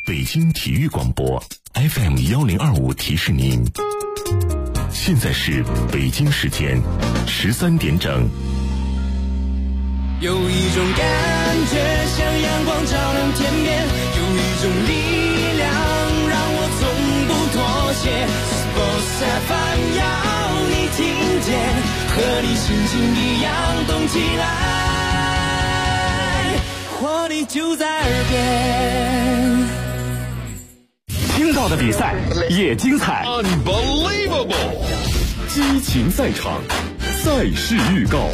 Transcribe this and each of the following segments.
北京体育广播 FM1025提示您，现在是北京时间13点整。 有一种感觉像阳光照亮天边，有一种力量让我从不妥协。Sports FM 要你听见，和你心情一样动起来，活力就在耳边。 听到的比赛也精彩 Unbelievable 激情赛场，赛事预告。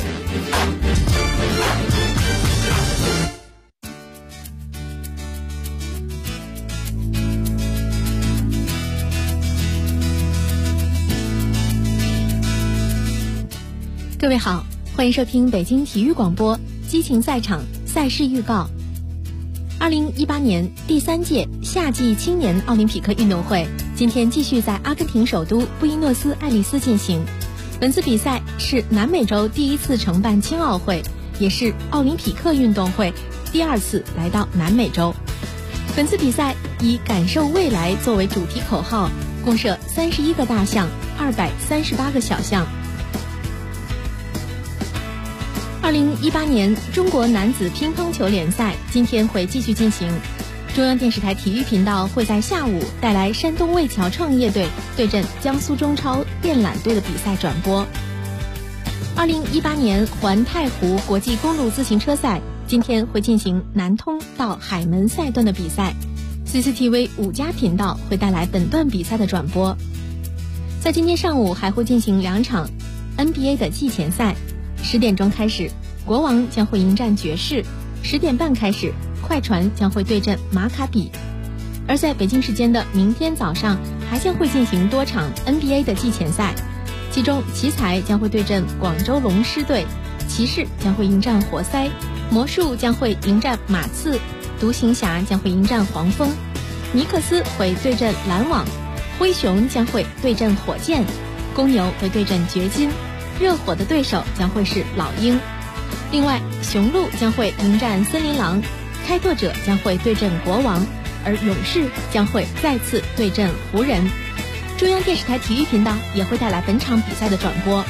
各位好，欢迎收听北京体育广播激情赛场赛事预告。2018年第3届夏季青年奥林匹克运动会今天继续在阿根廷首都布宜诺斯艾利斯进行。本次比赛是南美洲第一次承办青奥会，也是奥林匹克运动会第2次来到南美洲。本次比赛以感受未来作为主题口号，共设31个大项，238个小项。2018年中国男子乒乓球联赛今天会继续进行，中央电视台体育频道会在下午带来山东魏桥创业队对阵江苏中超电缆队的比赛转播。2018年环太湖国际公路自行车赛今天会进行南通到海门赛段的比赛， CCTV 5家频道会带来本段比赛的转播。在今天上午还会进行2场 NBA 的季前赛，10点钟开始，国王将会迎战爵士；10点半开始，快船将会对阵马卡比。而在北京时间的明天早上，还将会进行多场 NBA 的季前赛，其中奇才将会对阵广州龙狮队，骑士将会迎战活塞，魔术将会迎战马刺，独行侠将会迎战黄蜂，尼克斯会对阵篮网，灰熊将会对阵火箭，公牛会对阵掘金，热火的对手将会是老鹰。另外，雄鹿将会迎战森林狼，开拓者将会对阵国王，而勇士将会再次对阵湖人。中央电视台体育频道也会带来本场比赛的转播。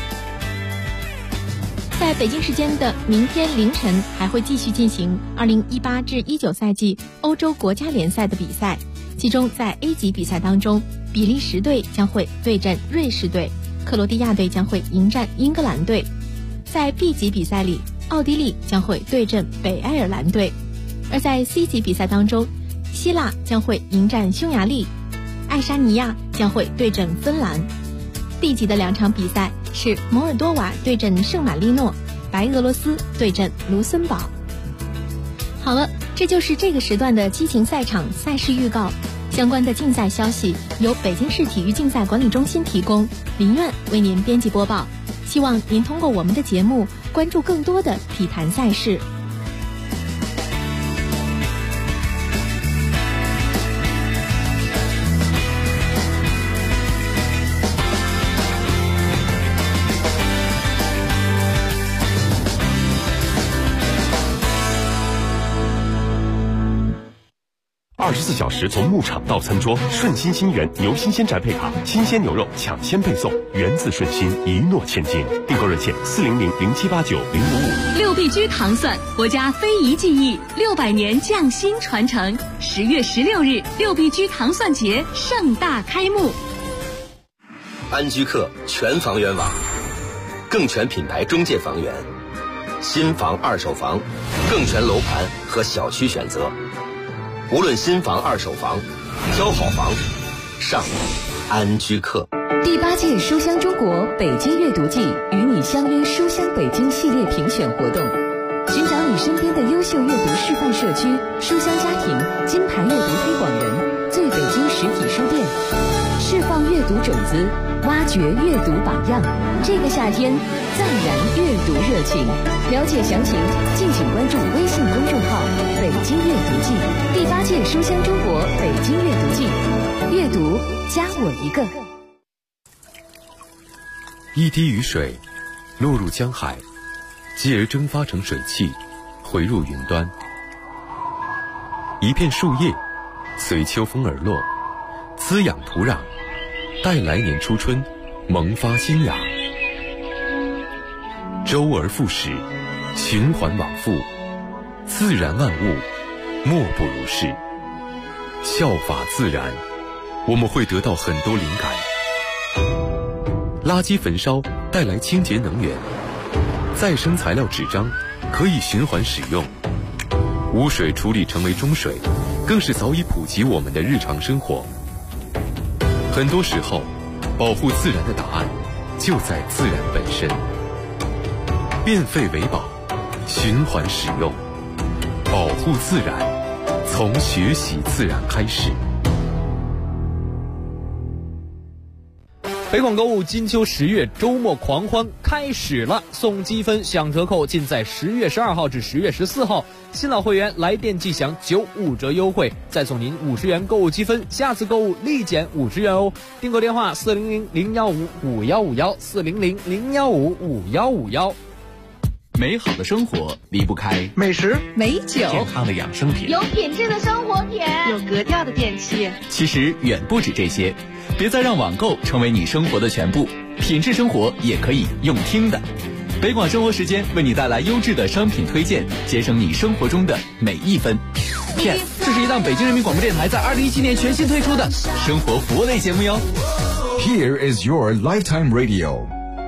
在北京时间的明天凌晨，还会继续进行2018至19赛季欧洲国家联赛的比赛，其中在 A 级比赛当中，比利时队将会对阵瑞士队，克罗地亚队将会迎战英格兰队。在 B 级比赛里，奥地利将会对阵北爱尔兰队。而在 C 级比赛当中，希腊将会迎战匈牙利，爱沙尼亚将会对阵芬兰。D 级的2场比赛是摩尔多瓦对阵圣马力诺，白俄罗斯对阵卢森堡。好了，这就是这个时段的激情赛场赛事预告。相关的竞赛消息由北京市体育竞赛管理中心提供，林苑为您编辑播报。希望您通过我们的节目关注更多的体坛赛事。 24小时从牧场到餐桌，顺心新源牛新鲜宅配卡，新鲜牛肉抢先配送，源自顺心，一诺千金。订购热线400-0789-055。 6必居糖蒜，国家非遗技艺600年匠心传承。10月16日，6必居糖蒜节盛大开幕。 安居客全房源网，更全品牌中介房源，新房、二手房，更全楼盘和小区选择。无论新房、二手房，挑好房，上安居客。 第8届书香中国北京阅读季与你相约书香北京系列评选活动，寻找你身边的优秀阅读示范社区、书香家庭、金牌阅读推广人、最北京实体书店，释放阅读种子，挖掘阅读榜样。这个夏天再燃阅读热情。了解详情，敬请关注微信公众号“北京阅读季”。第8届书香中国北京阅读季，阅读加我一个。 一滴雨水落入江海，继而蒸发成水汽，回入云端。一片树叶随秋风而落，滋养土壤，待来年初春萌发新芽。周而复始，循环往复，自然万物莫不如是。效法自然，我们会得到很多灵感。垃圾焚烧带来清洁能源，再生材料纸张可以循环使用，污水处理成为中水，更是早已普及我们的日常生活。很多时候，保护自然的答案就在自然本身。变废为宝，循环使用，保护自然，从学习自然开始。 北广购物金秋10月周末狂欢开始了，送积分享折扣尽在10月12号至10月14号。新老会员来电即享95折优惠，再送您50元购物积分，下次购物立减50元哦。订购电话400-015-5151，400-015-5151。 美好的生活离不开美食、 美酒、 健康的养生品， 有品质的生活品， 有格调的电器。 其实远不止这些，别再让网购成为你生活的全部，品质生活也可以用听的。北广生活时间为你带来优质的商品推荐，节省你生活中的每一分。这是一档北京人民广播电台在2017年全新推出的生活服务类节目哟。 Here is your lifetime radio。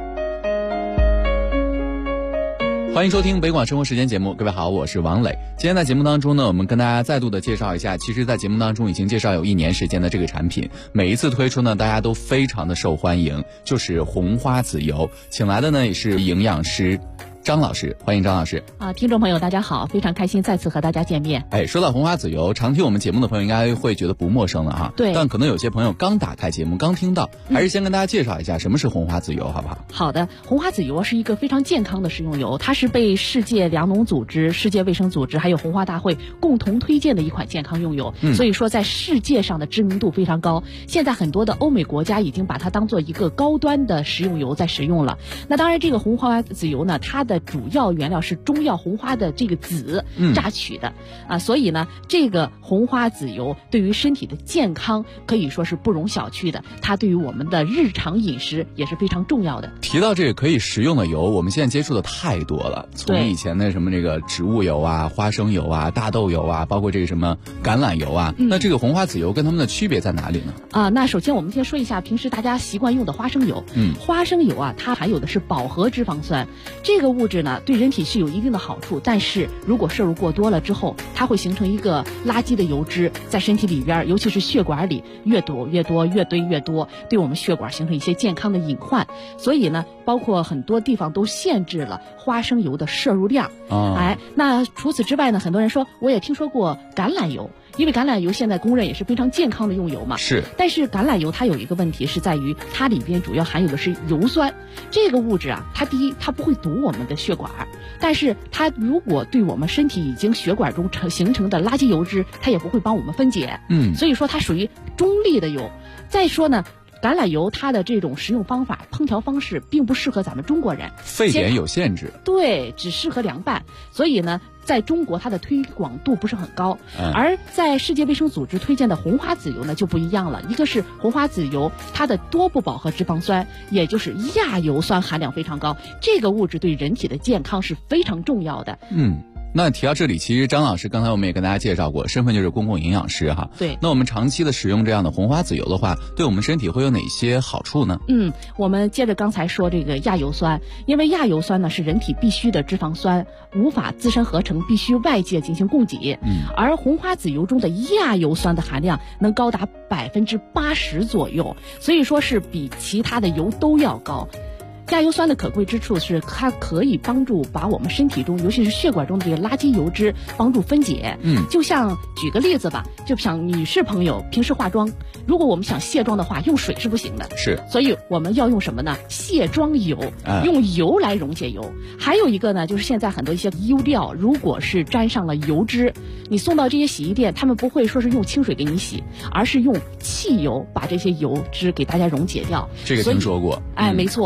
欢迎收听北广生活时间节目，各位好，我是王磊。今天在节目当中呢，我们跟大家再度的介绍一下，其实在节目当中已经介绍有1年时间的这个产品，每一次推出呢，大家都非常的受欢迎，就是红花籽油。请来的呢也是营养师张老师，欢迎张老师。 听众朋友大家好，非常开心再次和大家见面。 说到红花籽油，常听我们节目的朋友应该会觉得不陌生了哈。 对。 但可能有些朋友刚打开节目，刚听到，还是先跟大家介绍一下什么是红花籽油，好不好？ 好的，红花籽油是一个非常健康的食用油，它是被世界粮农组织、世界卫生组织还有红花大会共同推荐的一款健康用油，所以说在世界上的知名度非常高。现在很多的欧美国家已经把它当做一个高端的食用油在使用了。那当然，这个红花籽油呢，它的主要原料是中药红花的这个籽榨取的所以呢，这个红花籽油对于身体的健康可以说是不容小觑的，它对于我们的日常饮食也是非常重要的。 提到这个可以食用的油，我们现在接触的太多了，从以前的什么这个植物油啊、花生油啊、大豆油啊，包括这个什么橄榄油啊，那这个红花籽油跟它们的区别在哪里呢？ 那首先我们先说一下平时大家习惯用的花生油。花生油啊，它含有的是饱和脂肪酸，这个物质呢对人体是有一定的好处，但是如果摄入过多了之后，它会形成一个垃圾的油脂在身体里边，尤其是血管里越堆越多，对我们血管形成一些健康的隐患。所以呢，包括很多地方都限制了花生油的摄入量。那除此之外呢，很多人说我也听说过橄榄油，因为橄榄油现在公认也是非常健康的用油嘛。 是。 但是橄榄油它有一个问题是在于它里边主要含有的是油酸，这个物质啊，它第一它不会堵我们的血管，但是它如果对我们身体已经血管中形成的垃圾油脂，它也不会帮我们分解。所以说它属于中立的油。再说呢，橄榄油它的这种食用方法、烹调方式并不适合咱们中国人， 沸点有限制。 对，只适合凉拌。所以呢，在中国它的推广度不是很高。而在世界卫生组织推荐的红花籽油呢就不一样了，一个是红花籽油它的多不饱和脂肪酸，也就是亚油酸含量非常高，这个物质对人体的健康是非常重要的。 那提到这里，其实张老师刚才我们也跟大家介绍过，身份就是公共营养师哈。 对。 那我们长期的使用这样的红花籽油的话，对我们身体会有哪些好处呢？ 我们接着刚才说这个亚油酸，因为亚油酸呢是人体必需的脂肪酸，无法自身合成，必须外界进行供给。而红花籽油中的亚油酸的含量能高达80%左右，所以说是比其他的油都要高。亚油酸的可贵之处是它可以帮助把我们身体中尤其是血管中的这个垃圾油脂帮助分解。就像举个例子吧，就像女士朋友平时化妆，如果我们想卸妆的话，用水是不行的， 是， 所以我们要用什么呢？卸妆油，用油来溶解油。还有一个呢，就是现在很多一些衣料，如果是沾上了油脂，你送到这些洗衣店，他们不会说是用清水给你洗，而是用汽油把这些油脂给大家溶解掉。 这个听说过。 没错，所以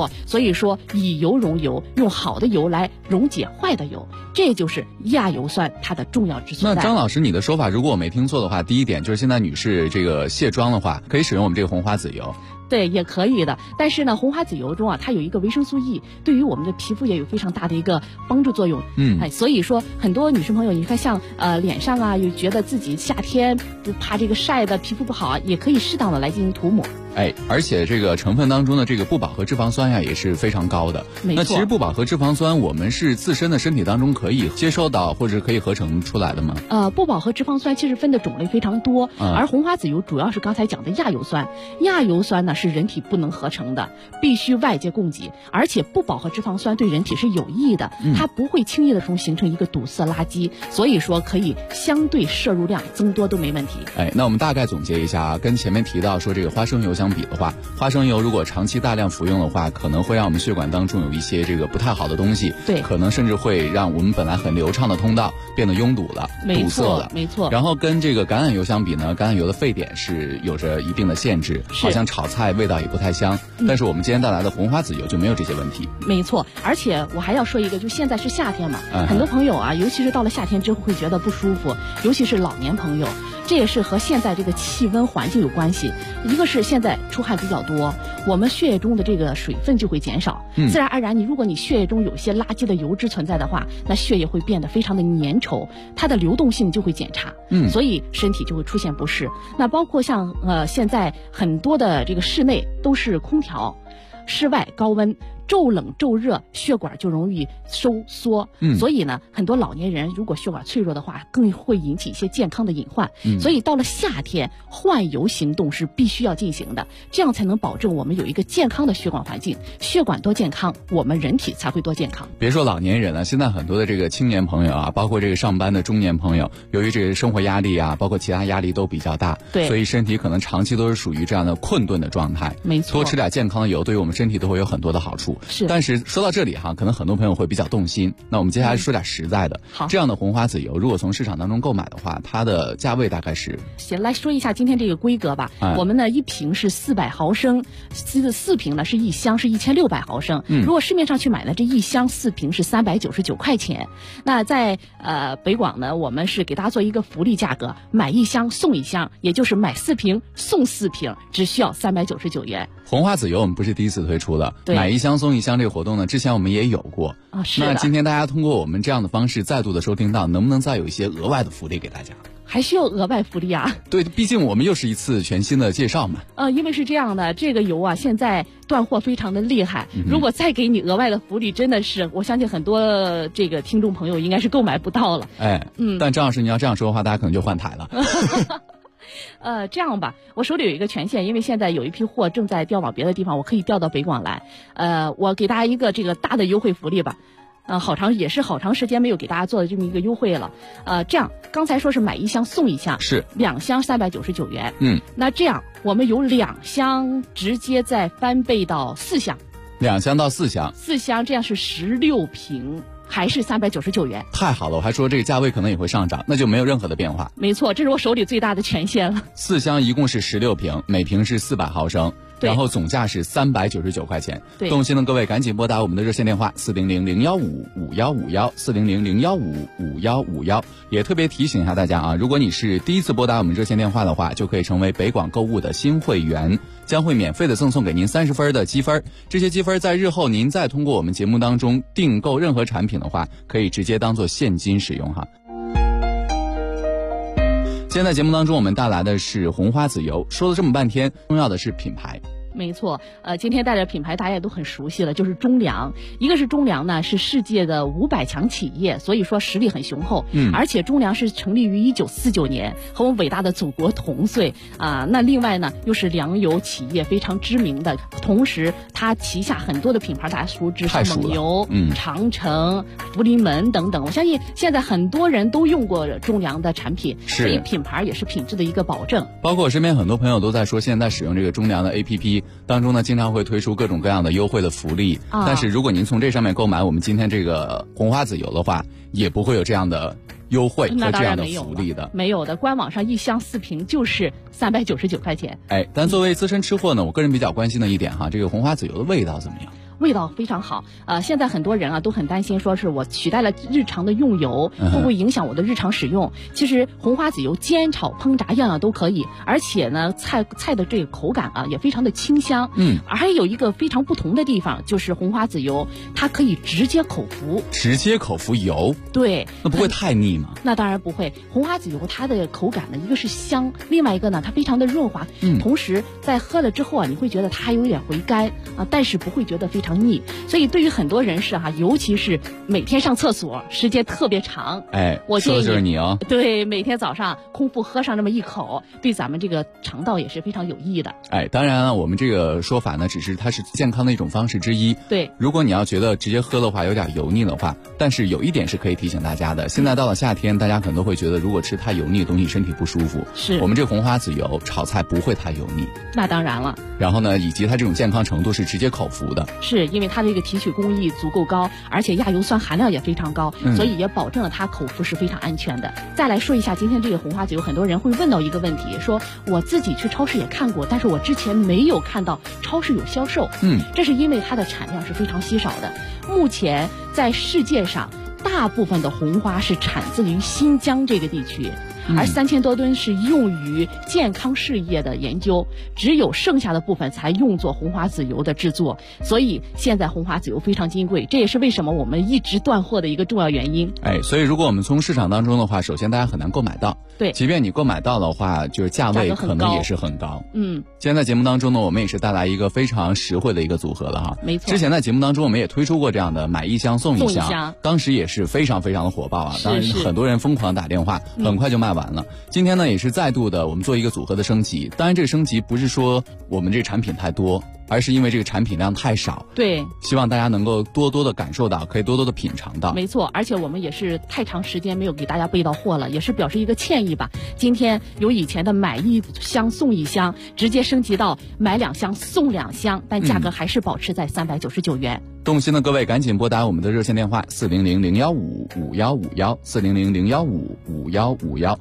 以说以油溶油，用好的油来溶解坏的油，这就是亚油酸它的重要之所在。 那张老师，你的说法如果我没听错的话，第一点就是现在女士这个卸妆的话，可以使用我们这个红花籽油。 对，也可以的。但是呢，红花籽油中啊，它有一个维生素 E， 对于我们的皮肤也有非常大的一个帮助作用。所以说很多女生朋友，你看像脸上啊，又觉得自己夏天怕这个晒的皮肤不好啊，也可以适当的来进行涂抹。 而且这个成分当中的这个不饱和脂肪酸呀也是非常高的。那其实不饱和脂肪酸我们是自身的身体当中可以接收到或者可以合成出来的吗？ 不饱和脂肪酸其实分的种类非常多，而红花籽油主要是刚才讲的亚油酸。亚油酸呢是人体不能合成的，必须外界供给，而且不饱和脂肪酸对人体是有益的，它不会轻易的形成一个堵塞垃圾，所以说可以相对摄入量增多都没问题。 那我们大概总结一下啊，跟前面提到说这个花生油相比的话，花生油如果长期大量服用的话，可能会让我们血管当中有一些这个不太好的东西， 对， 可能甚至会让我们本来很流畅的通道变得拥堵了，堵塞了。 没错。 然后跟这个橄榄油相比呢，橄榄油的沸点是有着一定的限制，好像炒菜味道也不太香。但是我们今天带来的红花籽油就没有这些问题。 没错，而且我还要说一个，就现在是夏天嘛，很多朋友啊，尤其是到了夏天之后会觉得不舒服，尤其是老年朋友。这也是和现在这个气温环境有关系，一个是现在出汗比较多，我们血液中的这个水分就会减少，自然而然如果你血液中有些垃圾的油脂存在的话，那血液会变得非常的粘稠，它的流动性就会减差，所以身体就会出现不适。那包括像现在很多的这个室内都是空调，室外高温，骤冷骤热，血管就容易收缩，所以呢，很多老年人如果血管脆弱的话，更会引起一些健康的隐患。所以到了夏天，换油行动是必须要进行的，这样才能保证我们有一个健康的血管环境。血管多健康，我们人体才会多健康。 别说老年人了，现在很多的这个青年朋友啊，包括这个上班的中年朋友，由于这个生活压力啊，包括其他压力都比较大， 对， 所以身体可能长期都是属于这样的困顿的状态。 没错， 多吃点健康的油，对于我们身体都会有很多的好处。 是， 但是说到这里哈，可能很多朋友会比较动心。那我们接下来说点实在的。 好， 这样的红花籽油，如果从市场当中购买的话，它的价位大概是？ 行，来说一下今天这个规格吧。我们呢，一瓶是400毫升，4瓶呢是一箱是1600毫升。如果市面上去买呢，这一箱4瓶是399块钱。那在北广呢，我们是给大家做一个福利价格，买一箱送一箱，也就是买4瓶送4瓶，只需要399元。 红花籽油我们不是第一次推出的，买一箱送一箱这个活动呢，之前我们也有过啊。是的。那今天大家通过我们这样的方式再度的收听到，能不能再有一些额外的福利给大家？ 还需要额外福利啊？ 对，毕竟我们又是一次全新的介绍嘛。 因为是这样的，这个油啊现在断货非常的厉害，如果再给你额外的福利，真的是我相信很多这个听众朋友应该是购买不到了。 但张老师你要这样说的话，大家可能就换台了。 这样吧，我手里有一个权限，因为现在有一批货正在调往别的地方，我可以调到北广来。我给大家一个这个大的优惠福利吧。好长时间没有给大家做的这么一个优惠了。这样刚才说是买一箱送一箱， 是 2箱399元。那这样我们有2箱直接再翻倍到4箱 ，2箱到4箱 ，4箱这样是16瓶。还是399元， 太好了！我还说这个价位可能也会上涨，那就没有任何的变化。 没错，这是我手里最大的权限了。 4箱一共是16瓶，每瓶是400毫升，然后总价是399块钱。动心的各位赶紧拨打我们的热线电话400-015-5151，400-015-5151。也特别提醒一下大家啊，如果你是第一次拨打我们热线电话的话，就可以成为北广购物的新会员，将会免费的赠送给您30分的积分。这些积分在日后您再通过我们节目当中订购任何产品的话，可以直接当做现金使用哈。今天在节目当中我们带来的是红花籽油，说了这么半天，重要的是品牌。 没错，今天带的品牌大家也都很熟悉了，就是中粮。一个是中粮呢，是世界的500强企业，所以说实力很雄厚。而且中粮是成立于1949年，和我们伟大的祖国同岁啊。那另外呢，又是粮油企业非常知名的，同时它旗下很多的品牌大家熟知，像蒙牛、长城、福临门等等。我相信现在很多人都用过中粮的产品，所以品牌也是品质的一个保证。 包括我身边很多朋友都在说，现在使用这个中粮的 APP。当中呢，经常会推出各种各样的优惠的福利，但是如果您从这上面购买我们今天这个红花籽油的话，也不会有这样的优惠和这样的福利的。 没有的，官网上一箱4瓶就是399块钱。 但作为资深吃货呢，我个人比较关心的一点哈，这个红花籽油的味道怎么样？ 味道非常好。现在很多人啊都很担心，说是我取代了日常的用油，会不会影响我的日常使用？其实红花籽油煎炒烹炸样样都可以，而且呢菜的这个口感啊也非常的清香。还有一个非常不同的地方，就是红花籽油它可以直接口服。 直接口服油？ 对。 那不会太腻吗？ 那当然不会。红花籽油它的口感呢，一个是香，另外一个呢它非常的润滑，同时在喝了之后啊，你会觉得它还有一点回甘啊，但是不会觉得非常腻。所以对于很多人士哈，尤其是每天上厕所时间特别长，我建议说的就是你哦。 对，每天早上空腹喝上那么一口，对咱们这个肠道也是非常有益的。 当然了，我们这个说法呢，只是它是健康的一种方式之一。 对， 如果你要觉得直接喝的话有点油腻的话，但是有一点是可以提醒大家的，现在到了夏天，大家可能都会觉得如果吃太油腻的东西身体不舒服。 是， 我们这个红花籽油炒菜不会太油腻。 那当然了。 然后呢，以及它这种健康程度是直接口服的， 是因为它的一个提取工艺足够高，而且亚油酸含量也非常高，所以也保证了它口服是非常安全的。再来说一下今天这个红花籽油，很多人会问到一个问题，说我自己去超市也看过，但是我之前没有看到超市有销售。这是因为它的产量是非常稀少的。目前在世界上大部分的红花是产自于新疆这个地区，而3000多吨是用于健康事业的研究，只有剩下的部分才用作红花籽油的制作。所以现在红花籽油非常金贵，这也是为什么我们一直断货的一个重要原因。 所以如果我们从市场当中的话，首先大家很难购买到。 对， 即便你购买到的话，就是价位可能也是很高。今天在节目当中呢，我们也是带来一个非常实惠的一个组合的哈。 没错。 之前在节目当中我们也推出过这样的买一箱送一箱，当时也是非常非常的火爆啊。当然很多人疯狂打电话，很快就卖完了。今天呢也是再度的我们做一个组合的升级，当然这个升级不是说我们这个产品太多，而是因为这个产品量太少。 对， 希望大家能够多多的感受到，可以多多的品尝到。 没错，而且我们也是太长时间没有给大家备到货了，也是表示一个歉意吧。今天由以前的买1箱送1箱，直接升级到买2箱送2箱，但价格还是保持在399元。 动心的各位赶紧拨打我们的热线电话400-015-5151 400-015-5151。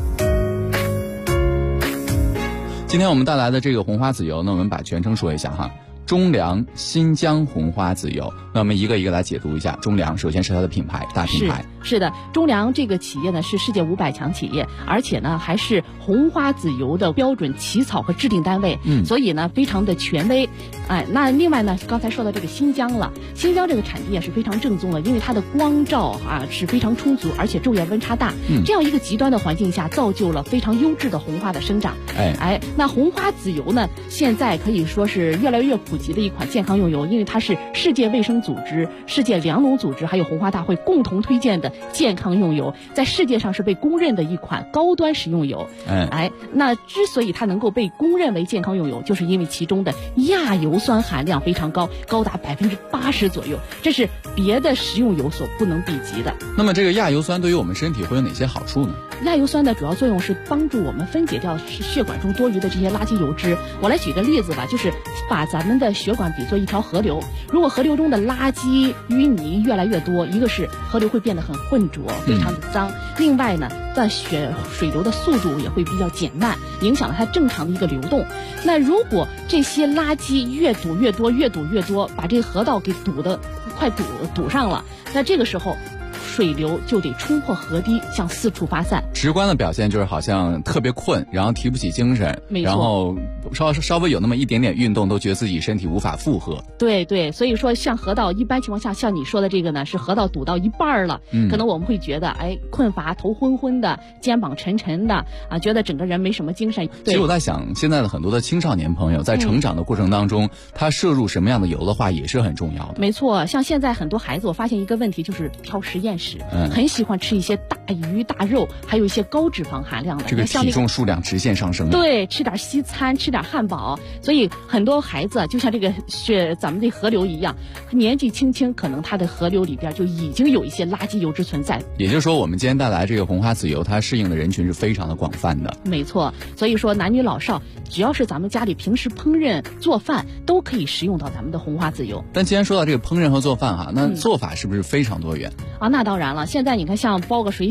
今天我们带来的这个红花籽油呢，我们把全称说一下哈，中粮新疆红花籽油。那我们一个一个来解读一下。中粮首先是它的品牌，大品牌。 是的，中粮这个企业呢是世界500强企业，而且呢还是红花籽油的标准起草和制定单位，所以呢非常的权威。那另外呢，刚才说到这个新疆了，新疆这个产地也是非常正宗的，因为它的光照是非常充足，而且昼夜温差大，这样一个极端的环境下，造就了非常优质的红花的生长。那红花籽油呢，现在可以说是越来越普及的一款健康用油，因为它是世界卫生组织、世界粮农组织还有红花大会共同推荐的健康用油，在世界上是被公认的一款高端食用油。那之所以它能够被公认为健康用油，就是因为其中的亚油酸含量非常高，高达80%左右，这是别的食用油所不能比及的。 那么这个亚油酸对于我们身体会有哪些好处呢？ 亚油酸的主要作用是帮助我们分解掉血管中多余的这些垃圾油脂。我来举个例子吧，就是把咱们的血管比作一条河流，如果河流中的垃圾淤泥越来越多，一个是河流会变得很浑浊，非常的脏，另外呢在水流的速度也会比较减慢，影响了它正常的一个流动。那如果这些垃圾越堵越多，把这个河道给快堵上了，那这个时候水流就得冲破河堤向四处发散。 直观的表现就是好像特别困，然后提不起精神，然后稍微有那么一点点运动都觉得自己身体无法负荷。 对，所以说像河道一般情况下，像你说的这个呢，是河道堵到一半了，可能我们会觉得困乏，头昏昏的，肩膀沉沉的觉得整个人没什么精神。 其实我在想，现在的很多的青少年朋友在成长的过程当中，他摄入什么样的油的话也是很重要的。 没错，像现在很多孩子，我发现一个问题就是挑实验室，很喜欢吃一些大鱼大肉，还有一些高脂肪含量的， 这个体重数量直线上升。 对，吃点西餐，吃点汉堡，所以很多孩子就像这个咱们这河流一样，年纪轻轻可能他的河流里边就已经有一些垃圾油脂存在。 也就是说，我们今天带来这个红花籽油，它适应的人群是非常的广泛的。 没错，所以说男女老少，只要是咱们家里平时烹饪做饭，都可以食用到咱们的红花籽油。 但既然说到这个烹饪和做饭那做法是不是非常多元？ 那当然了，现在你看像包个水饺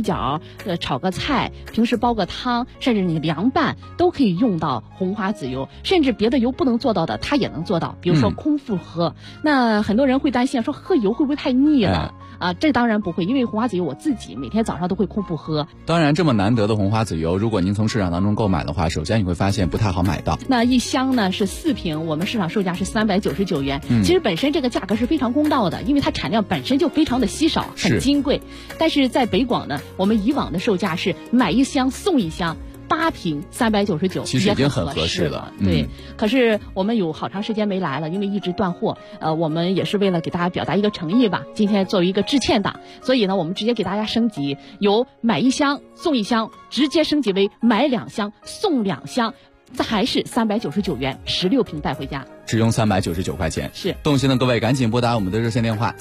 饺、炒个菜，平时煲个汤，甚至你凉拌都可以用到红花籽油，甚至别的油不能做到的，它也能做到。比如说空腹喝，那很多人会担心说喝油会不会太腻了？这当然不会，因为红花籽油我自己每天早上都会空腹喝。 当然，这么难得的红花籽油，如果您从市场当中购买的话，首先你会发现不太好买到。 那一箱呢是4瓶，我们市场售价是399元。其实本身这个价格是非常公道的，因为它产量本身就非常的稀少，很金贵。但是在北广呢，我们以往的售价是买1箱送1箱。8瓶399， 其实已经很合适了。 对，可是我们有好长时间没来了，因为一直断货。我们也是为了给大家表达一个诚意吧。今天作为一个致歉档，所以呢，我们直接给大家升级，由买1箱送1箱，直接升级为买2箱送2箱，还是399元，16瓶带回家， 只用399块钱。 是， 动心的各位赶紧拨打我们的热线电话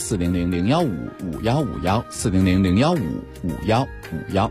400-015-5151，400-015-5151。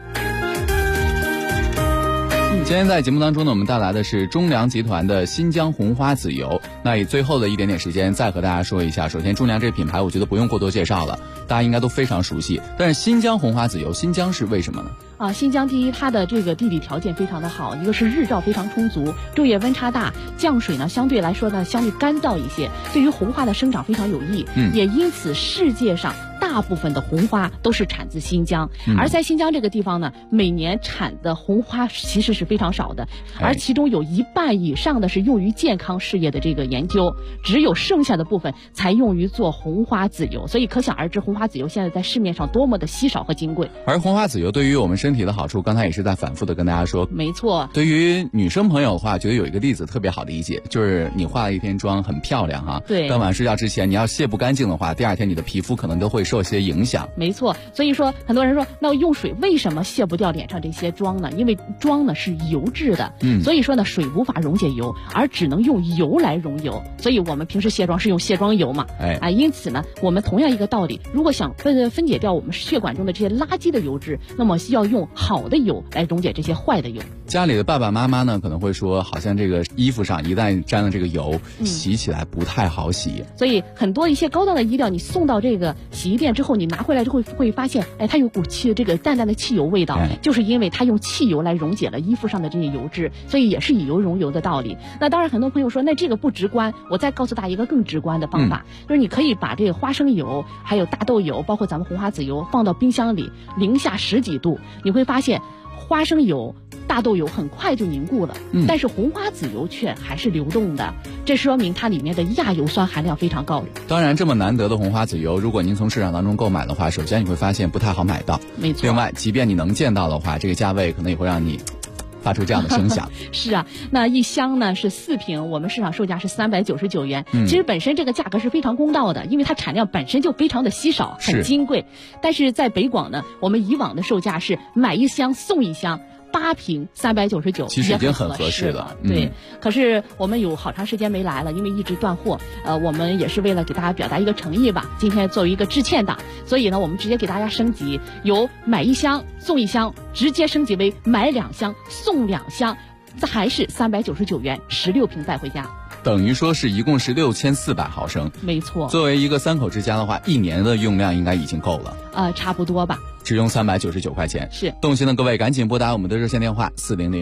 今天在节目当中呢，我们带来的是中粮集团的新疆红花籽油。那以最后的一点点时间，再和大家说一下。首先，中粮这个品牌，我觉得不用过多介绍了，大家应该都非常熟悉。但是新疆红花籽油，新疆是为什么呢？ 新疆第一，它的这个地理条件非常的好，一个是日照非常充足，昼夜温差大，降水呢相对来说呢相对干燥一些，对于红花的生长非常有益。也因此世界上大部分的红花都是产自新疆，而在新疆这个地方呢，每年产的红花其实是非常少的，而其中有1半以上的是用于健康事业的这个研究，只有剩下的部分才用于做红花籽油，所以可想而知红花籽油现在在市面上多么的稀少和金贵。 而红花籽油对于我们身体的好处，刚才也是在反复的跟大家说。 没错， 对于女生朋友的话，觉得有一个例子特别好理解，就是你化了一天妆很漂亮哈， 对， 当晚睡觉之前你要卸不干净的话，第2天你的皮肤可能都会受些影响。 没错，所以说很多人说，那用水为什么卸不掉脸上这些妆呢？因为妆呢是油质的，所以说呢水无法溶解油，而只能用油来溶油，所以我们平时卸妆是用卸妆油嘛，因此呢，我们同样一个道理，如果想分解掉我们血管中的这些垃圾的油脂，那么要用好的油来溶解这些坏的油。 家里的爸爸妈妈呢可能会说，好像这个衣服上一旦沾了这个油，洗起来不太好洗。 所以很多一些高档的衣料，你送到这个洗衣店之后，你拿回来之后会发现，它有股这个淡淡的汽油味道，就是因为它用汽油来溶解了衣服上的这些油脂，所以也是以油溶油的道理。那当然很多朋友说，那这个不直观，我再告诉大家一个更直观的方法，就是你可以把这个花生油还有大豆油包括咱们红花籽油放到冰箱里零下10几度，你会发现花生油大豆油很快就凝固了，但是红花籽油却还是流动的，这说明它里面的亚油酸含量非常高。 当然，这么难得的红花籽油，如果您从市场当中购买的话，首先你会发现不太好买到。 没错。 另外，即便你能见到的话，这个价位可能也会让你发出这样的声响。 是啊，那一箱呢是4瓶，我们市场售价是399元。其实本身这个价格是非常公道的，因为它产量本身就非常的稀少，很金贵。但是在北广呢，我们以往的售价是买1箱送1箱。8瓶399， 其实已经很合适了。 对，可是我们有好长时间没来了，因为一直断货。我们也是为了给大家表达一个诚意吧。今天作为一个致歉档，所以呢，我们直接给大家升级，由买1箱送1箱，直接升级为买2箱送2箱，还是399元，16瓶带回家。 等于说是一共是6400毫升。 没错。 作为一个3口之家的话，1年的用量应该已经够了。 差不多吧。 只用399块钱。 是。 动心的各位赶紧拨打我们的热线电话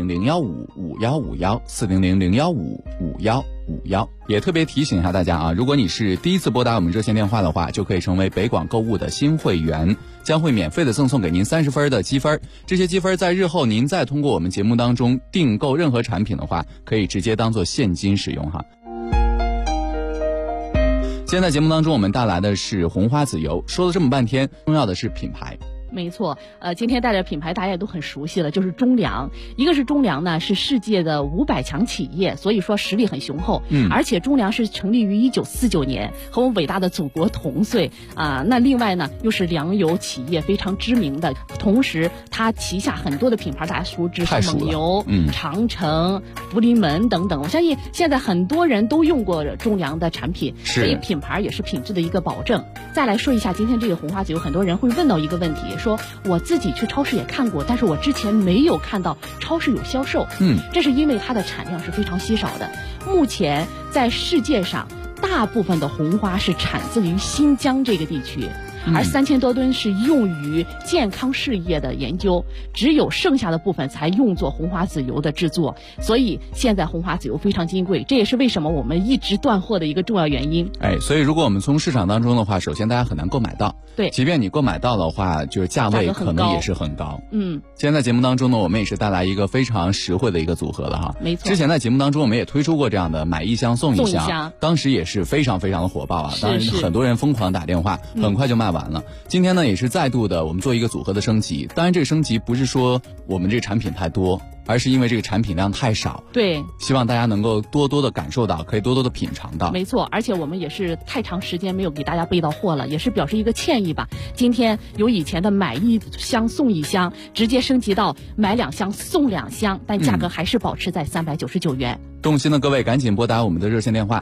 400-015-5151，400-015-5151。也特别提醒一下大家啊，如果你是第一次拨打我们热线电话的话，就可以成为北广购物的新会员，将会免费的赠送给您30分的积分。这些积分在日后您再通过我们节目当中订购任何产品的话，可以直接当做现金使用哈。今天在节目当中我们带来的是红花籽油，说了这么半天，重要的是品牌。 没错，今天带着品牌大家也都很熟悉了，就是中粮。一个是中粮呢是世界的500强企业，所以说实力很雄厚。而且中粮是成立于1949年，和我们伟大的祖国同岁啊。那另外呢又是粮油企业非常知名的，同时它旗下很多的品牌大家熟知，是蒙牛、长城、福临门等等。我相信现在很多人都用过中粮的产品，所以品牌也是品质的一个保证。再来说一下今天这个红花籽油，很多人会问到一个问题，说我自己去超市也看过，但是我之前没有看到超市有销售。这是因为它的产量是非常稀少的。目前在世界上大部分的红花是产自于新疆这个地区， 而3000多吨是用于健康事业的研究，只有剩下的部分才用作红花籽油的制作。所以现在红花籽油非常金贵，这也是为什么我们一直断货的一个重要原因。 所以如果我们从市场当中的话，首先大家很难购买到， 对， 即便你购买到的话，就是价位可能也是很高。今天在节目当中呢，我们也是带来一个非常实惠的一个组合了哈。 没错， 之前在节目当中我们也推出过这样的买一箱送一箱，当时也是非常非常的火爆啊，当然很多人疯狂打电话，很快就卖完了。今天呢也是再度的我们做一个组合的升级，当然这个升级不是说我们这个产品太多，而是因为这个产品量太少， 对， 希望大家能够多多的感受到，可以多多的品尝到。 没错，而且我们也是太长时间没有给大家备到货了，也是表示一个歉意吧。今天由以前的买一箱送一箱，直接升级到买2箱送2箱，但价格还是保持在399元。 动心的各位赶紧拨打我们的热线电话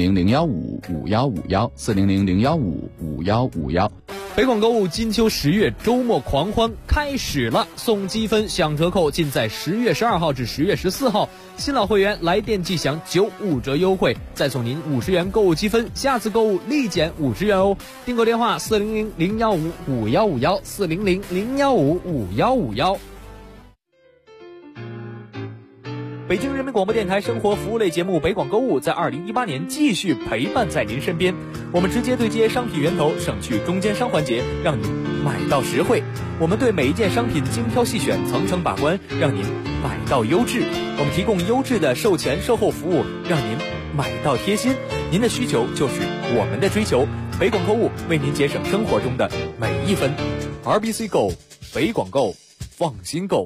400-015-5151，400-015-5151。 北广购物金秋10月周末狂欢开始了，送积分享折扣尽在10月12号至10月14号，新老会员来电即享95折优惠，再送您50元购物积分，下次购物立减50元哦。订购电话400-015-5151，400-015-5151。北京人民广播电台生活服务类节目北广购物在2018年继续陪伴在您身边，我们直接对接商品源头，省去中间商环节，让您买到实惠。我们对每一件商品精挑细选，层层把关，让您买到优质。我们提供优质的售前售后服务，让您买到贴心。您的需求就是我们的追求，北广购物为您节省生活中的每一分。RBC Go， 北广购，放心购。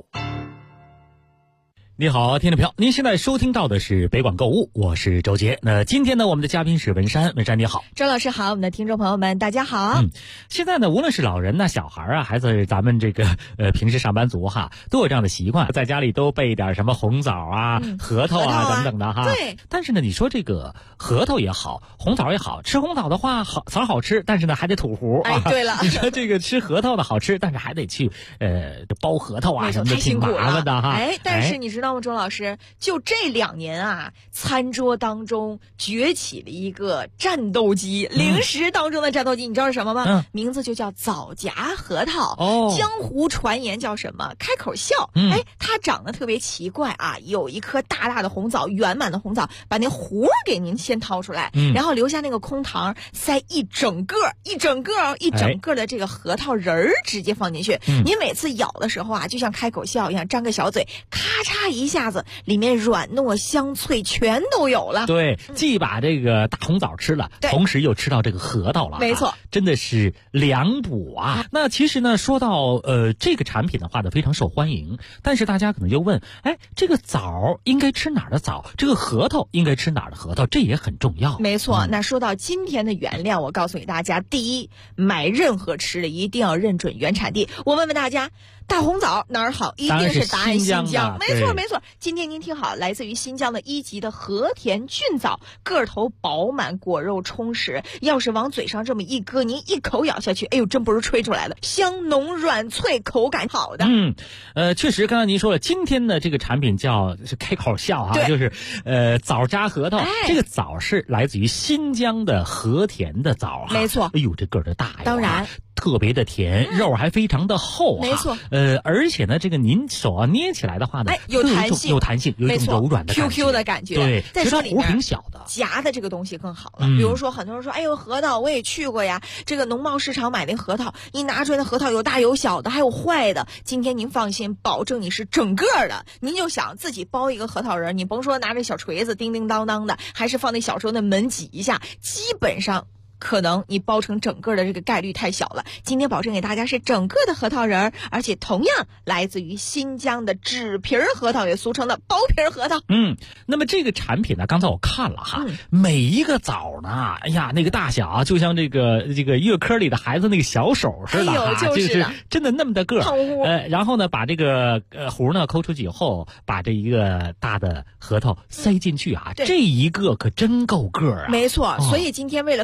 你好，听众朋友，您现在收听到的是北广购物，我是周杰。那今天呢，我们的嘉宾是文山，文山你好。 周老师好，我们的听众朋友们大家好。 现在呢，无论是老人呐、小孩啊，还是咱们这个平时上班族哈，都有这样的习惯，在家里都备点什么红枣啊、核桃啊等等的哈。 对。 但是呢，你说这个核桃也好，红枣也好，吃红枣的话枣好吃，但是呢还得吐核啊。 对了。 你说这个吃核桃的好吃，但是还得去剥核桃啊什么的，挺麻烦的哈。 但是你知道吗，周老师？就这2年啊，餐桌当中崛起了一个战斗机，零食当中的战斗机，你知道是什么吗？名字就叫枣夹核桃。江湖传言叫什么？开口笑。它长得特别奇怪啊，有一颗大大的红枣，圆满的红枣，把那核给您先掏出来，然后留下那个空膛，塞一整个的这个核桃仁儿，直接放进去。您每次咬的时候啊，就像开口笑一样，张个小嘴，咔嚓一下子。里面软糯香脆全都有了。 对，既把这个大红枣吃了，同时又吃到这个核桃了。 没错， 真的是两补啊。那其实呢，说到这个产品的话呢，非常受欢迎。但是大家可能就问，这个枣应该吃哪儿的枣？这个核桃应该吃哪儿的核桃？这也很重要。 没错。那说到今天的原料，我告诉大家，第一，买任何吃的一定要认准原产地。我问问大家，大红枣哪儿好？一定是答案新疆。没错没错。今天您听好，来自于新疆的1级的和田菌枣，个头饱满，果肉充实。要是往嘴上这么一搁，您一口咬下去，哎呦，真不是吹出来的，香浓软脆，口感好的。 确实，刚刚您说了，今天的这个产品是开口笑啊，就是枣夹核桃。这个枣是来自于新疆的和田的枣哈。 没错。 哎呦，这个儿的大呀。 当然。 特别的甜，肉还非常的厚没错。 而且呢，这个您手捏起来的话呢， 有弹性， 有一种柔软的感觉 ，QQ 的感觉。 对， 再说里面挺小的， 夹的这个东西更好了。比如说，很多人说，哎呦，核桃我也去过呀，这个农贸市场买那核桃，一拿出来的核桃有大有小的，还有坏的。今天您放心，保证你是整个的。您就想自己包一个核桃仁，你甭说拿着小锤子叮叮当当的，还是放那小时候那门挤一下，基本上。可能你包成整个的这个概率太小了，今天保证给大家是整个的核桃仁，而且同样来自于新疆的纸皮核桃，也俗称的包皮核桃。 那么这个产品呢，刚才我看了哈，每一个枣呢，哎呀，那个大小就像这个月科里的孩子那个小手似的哈，就是真的那么的个儿。然后呢，把这个核呢抠出去以后，把这一个大的核桃塞进去啊，这一个可真够个儿啊。 没错，所以今天为了方便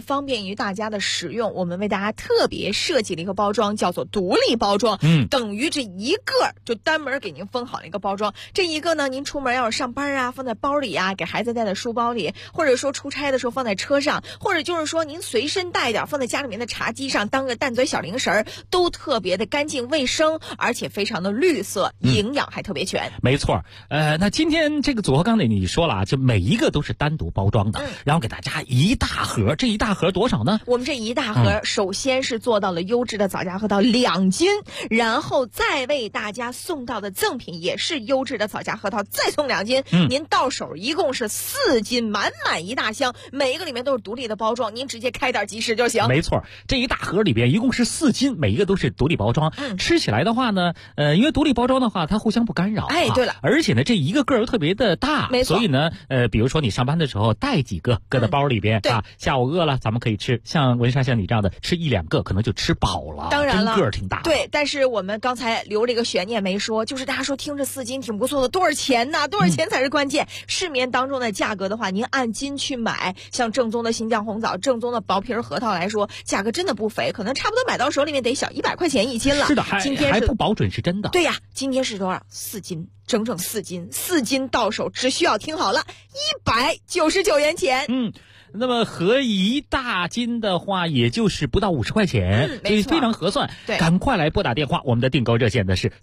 便于大家的使用，我们为大家特别设计了一个包装，叫做独立包装。等于这一个就单门给您封好了一个包装。这一个呢，您出门要是上班啊，放在包里啊，给孩子带在书包里，或者说出差的时候放在车上，或者就是说您随身带点，放在家里面的茶几上当个淡嘴小零食，都特别的干净卫生，而且非常的绿色，营养还特别全。 没错。那今天这个组合刚才你说了啊，就每一个都是单独包装的，然后给大家一大盒。这一大盒多少呢？ 我们这一大盒首先是做到了优质的枣荚核桃2斤，然后再为大家送到的赠品也是优质的枣荚核桃，再送2斤。您到手一共是4斤，满满一大箱，每一个里面都是独立的包装，您直接开袋即食就行。 没错，这一大盒里边一共是4斤，每一个都是独立包装。吃起来的话呢，因为独立包装的话，它互相不干扰。 对了， 而且呢，这一个个又特别的大， 没错。 所以呢，比如说你上班的时候带几个搁在包里边啊，下午饿了咱们可以吃。像文莎像你这样的吃1-2个可能就吃饱了， 当然了， 个儿挺大。 对，但是我们刚才留了一个悬念没说，就是大家说听着4斤挺不错的，多少钱呢？多少钱才是关键？市面当中的价格的话，您按斤去买，像正宗的新疆红枣、正宗的薄皮核桃来说，价格真的不菲，可能差不多买到手里面得小100块钱1斤了。 是的， 今天还不保准是真的。 对呀，今天是多少？4斤。整整4斤，4斤到手只需要听好了，199元钱。 那么合1大斤的话，也就是不到50块钱，所以非常合算。 对， 赶快来拨打电话，我们的订购热线呢是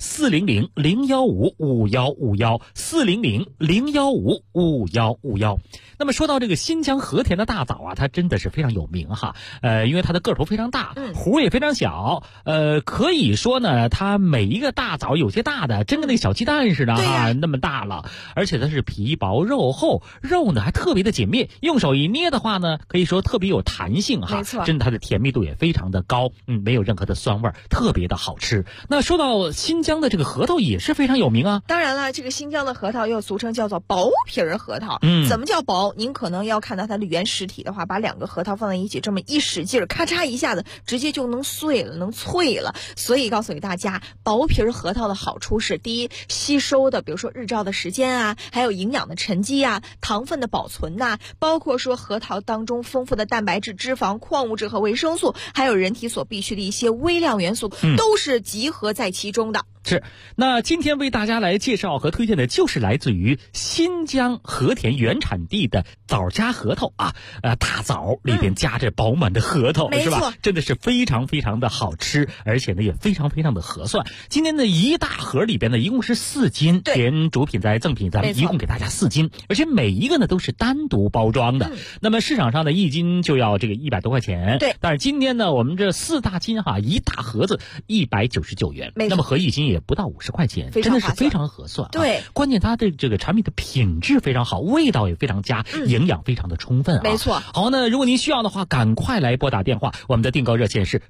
400-015-5151，400-015-5151。那么说到这个新疆和田的大枣啊，它真的是非常有名哈。因为它的个头非常大，核也非常小。可以说呢，它每一个大枣有些大的，真跟那个小鸡蛋似的啊，那么大了。而且它是皮薄肉厚，肉呢还特别的紧密，用手一捏的话呢，可以说特别有弹性哈。 没错， 真的它的甜蜜度也非常的高，没有任何的酸味，特别的好吃。那说到新疆的这个核桃也是非常有名啊。 当然了，这个新疆的核桃又俗称叫做薄皮核桃。怎么叫薄？您可能要看到它的原实体的话，把2个核桃放在一起，这么一使劲，咔嚓一下子，直接就能碎了，能脆了。所以告诉给大家，薄皮核桃的好处是：第一，吸收的比如说日照的时间啊，还有营养的沉积啊，糖分的保存呐，包括说核桃当中丰富的蛋白质、脂肪、矿物质和维生素，还有人体所必需的一些微量元素，都是集合在其中的。 是，那今天为大家来介绍和推荐的就是来自于新疆和田原产地的枣荚核桃啊，大枣里边夹着饱满的核桃，是吧？真的是非常非常的好吃，而且呢也非常非常的合算。今天的一大盒里边呢，一共是4斤，连主品在赠品，咱们一共给大家4斤，而且每一个呢都是单独包装的。那么市场上呢1斤就要这个100多块钱， 对。 但是今天呢，我们这4大斤哈，一大盒子199元，那么合1斤也不到50块钱，真的是非常合算。 对， 关键它的这个产品的品质非常好，味道也非常佳，营养非常的充分啊。 没错。 好，那如果您需要的话，赶快来拨打电话，我们的订购热线是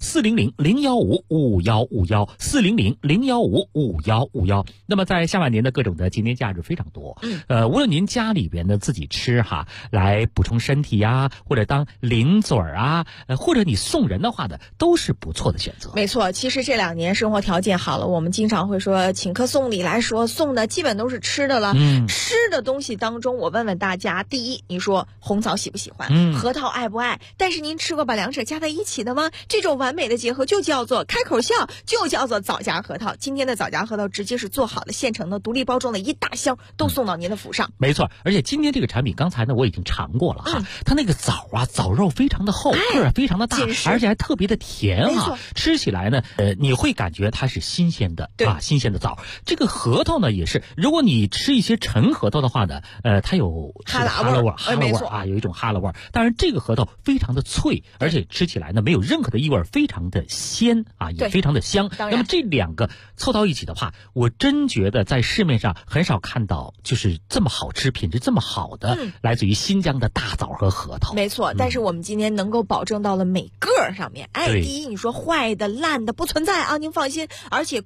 400-015-5151，400-015-5151。那么在下半年的各种的节年假日非常多，无论您家里边的自己吃哈，来补充身体呀，或者当零嘴啊，或者你送人的话的，都是不错的选择。 没错，其实这2年生活条件好了，我们经常会说请客送礼来说，送的基本都是吃的了。吃的东西当中，我问问大家，第一，你说红枣喜不喜欢？核桃爱不爱？但是您吃过把2者加在一起的吗？这种完美的结合就叫做开口笑，就叫做枣荚核桃。今天的枣荚核桃直接是做好了现成的独立包装的一大箱，都送到您的府上。 没错，而且今天这个产品刚才呢我已经尝过了哈，它那个枣啊，枣肉非常的厚，个儿非常的大，而且还特别的甜啊，吃起来呢你会感觉它是新鲜的啊，新鲜的枣。这个核桃呢也是，如果你吃一些陈核桃的话呢，它有哈喇味啊，有一种哈喇味。当然这个核桃非常的脆，而且吃起来呢没有任何的异味，非常的鲜啊，也非常的香。那么这2个凑到一起的话，我真觉得在市面上很少看到就是这么好吃、品质这么好的，来自于新疆的大枣和核桃。 没错，但是我们今天能够保证到了每个上面。第一，你说坏的、烂的不存在啊，您放心。而且光是我们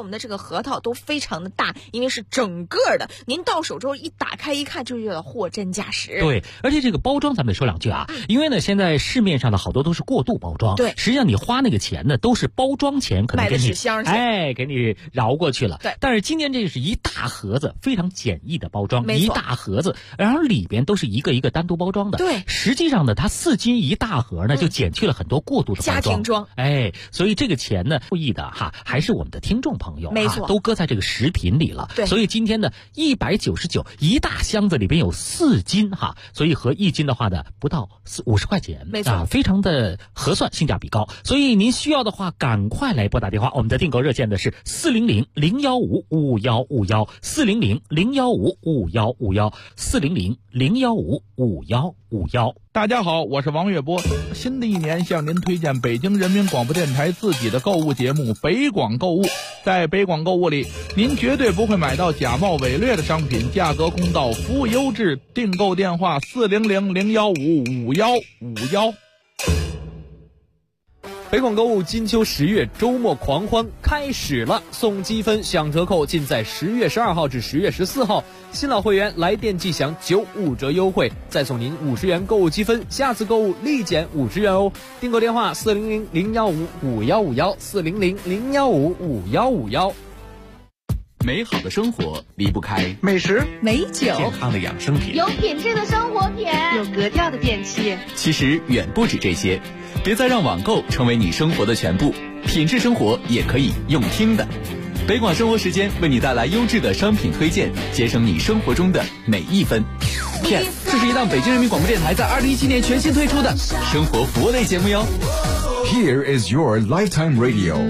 们的这个核桃都非常的大，因为是整个的，您到手之后一打开一看就觉得货真价实。 对，而且这个包装咱们说两句啊，因为呢现在市面上的好多都是过度包装， 对， 实际上你花那个钱呢都是包装钱，可能给你给你饶过去了。 对， 但是今年这是一大盒子，非常简易的包装，一大盒子，然后里边都是一个一个单独包装的。 对， 实际上呢它4斤一大盒呢，就减去了很多过度的包装。 家庭装。 所以这个钱呢，故意的还是我们的听众朋友没错， 都搁在这个食品里了。 对， 所以今天呢199一大箱子里边有4斤所以和1斤的话呢不到50块钱， 没错， 非常的合算，性价比高。所以您需要的话赶快来拨打电话，我们的订购热线的是 400-015-5151，400-015-5151，400-015-5151。大家好，我是王月波。新的一年向您推荐北京人民广播电台自己的购物节目北广购物。在北广购物里，您绝对不会买到假冒伪劣的商品，价格公道，服务优质。订购电话400-015-5151。 北广购物金秋10月周末狂欢开始了，送积分享折扣尽在10月12号至10月14号，新老会员来电即享95折优惠，再送您50元购物积分，下次购物立减50元哦。订购电话400-015-5151，400-015-5151。 美好的生活离不开美食、 美酒、 健康的养生品， 有品质的生活品，有格调的电器。 其实远不止这些，别再让网购成为你生活的全部，品质生活也可以用听的。北广生活时间为你带来优质的商品推荐，节省你生活中的每一分。这是一档北京人民广播电台在2017年全新推出的生活服务类节目哟。 Here is your lifetime radio。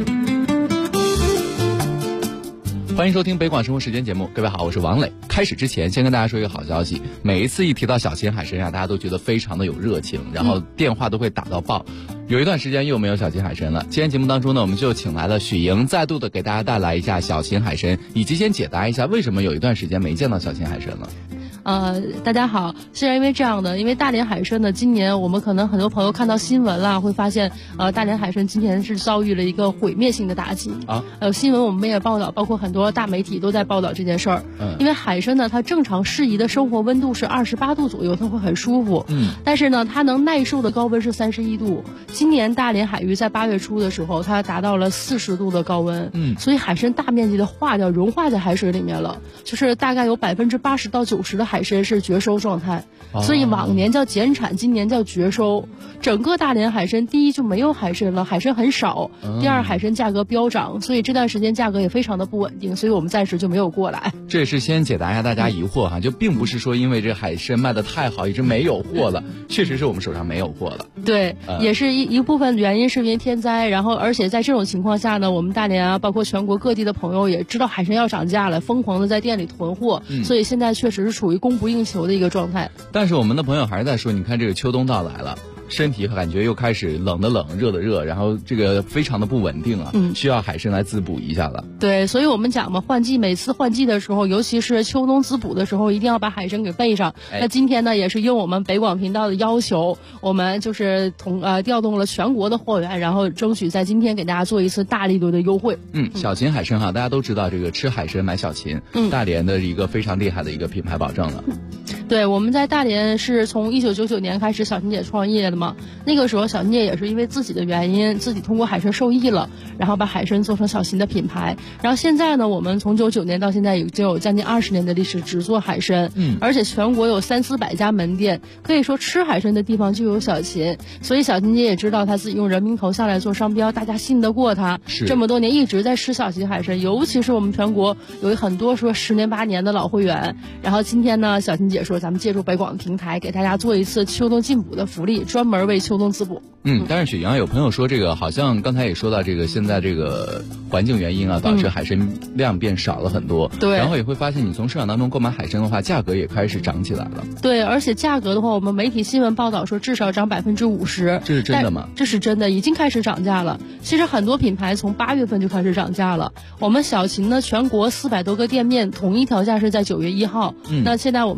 欢迎收听北广生活时间节目，各位好，我是王磊。开始之前先跟大家说一个好消息，每一次一提到小秦海参大家都觉得非常的有热情，然后电话都会打到爆。有一段时间又没有小秦海参了，今天节目当中呢，我们就请来了许莹，再度的给大家带来一下小秦海参，以及先解答一下为什么有一段时间没见到小秦海参了。 大家好，是因为这样的，因为大连海参呢，今年我们可能很多朋友看到新闻了，会发现大连海参今年是遭遇了一个毁灭性的打击啊。新闻我们也报道，包括很多大媒体都在报道这件事儿。因为海参呢，它正常适宜的生活温度是28度左右，它会很舒服。但是呢，它能耐受的高温是31度。今年大连海域在8月初的时候，它达到了40度的高温。所以海参大面积的融化在海水里面了，就是大概有80%到90%的海参是绝收状态，所以往年叫减产，今年叫绝收。整个大连海参，第一就没有海参了，海参很少；第二，海参价格飙涨，所以这段时间价格也非常的不稳定，所以我们暂时就没有过来。 这也是先解答一下大家疑惑就并不是说因为这海参卖的太好，一直没有货了，确实是我们手上没有货了。 对，也是一部分原因是因为天灾，然后而且在这种情况下呢，我们大连包括全国各地的朋友也知道海参要涨价了，疯狂的在店里囤货，所以现在确实是处于供不应求的一个状态。 但是我们的朋友还是在说，你看这个秋冬到来了，身体感觉又开始冷的冷，热的热，然后这个非常的不稳定需要海参来滋补一下了。 对，所以我们讲嘛，每次换季的时候，尤其是秋冬滋补的时候，一定要把海参给备上。那今天呢，也是应我们北广频道的要求，我们就是调动了全国的货源，然后争取在今天给大家做一次大力度的优惠。 小秦海参大家都知道，这个吃海参买小秦，大连的一个非常厉害的一个品牌保证了。 对，我们在大连是从1999年开始小秦姐创业的嘛，那个时候小秦姐也是因为自己的原因，自己通过海参受益了，然后把海参做成小秦的品牌。然后现在呢，我们从99年到现在已经有将近20年的历史，只做海参，而且全国有300-400家门店，可以说吃海参的地方就有小秦。所以小秦姐也知道她自己用人民头像来做商标，大家信得过她，这么多年一直在吃小秦海参，尤其是我们全国有很多说10年8年的老会员。然后今天呢，小秦姐说咱们借助北广平台给大家做一次秋冬进补的福利，专门为秋冬滋补。 但是许阳有朋友说，这个好像刚才也说到，这个现在这个环境原因导致海参量变少了很多。对，然后也会发现你从市场当中购买海参的话，价格也开始涨起来了。 对，而且价格的话，我们媒体新闻报道说至少涨50%。 这是真的吗？ 这是真的，已经开始涨价了。其实很多品牌从8月份就开始涨价了。我们小秦呢，全国400多个店面统一调价是在9月1号。那现在我们已经价格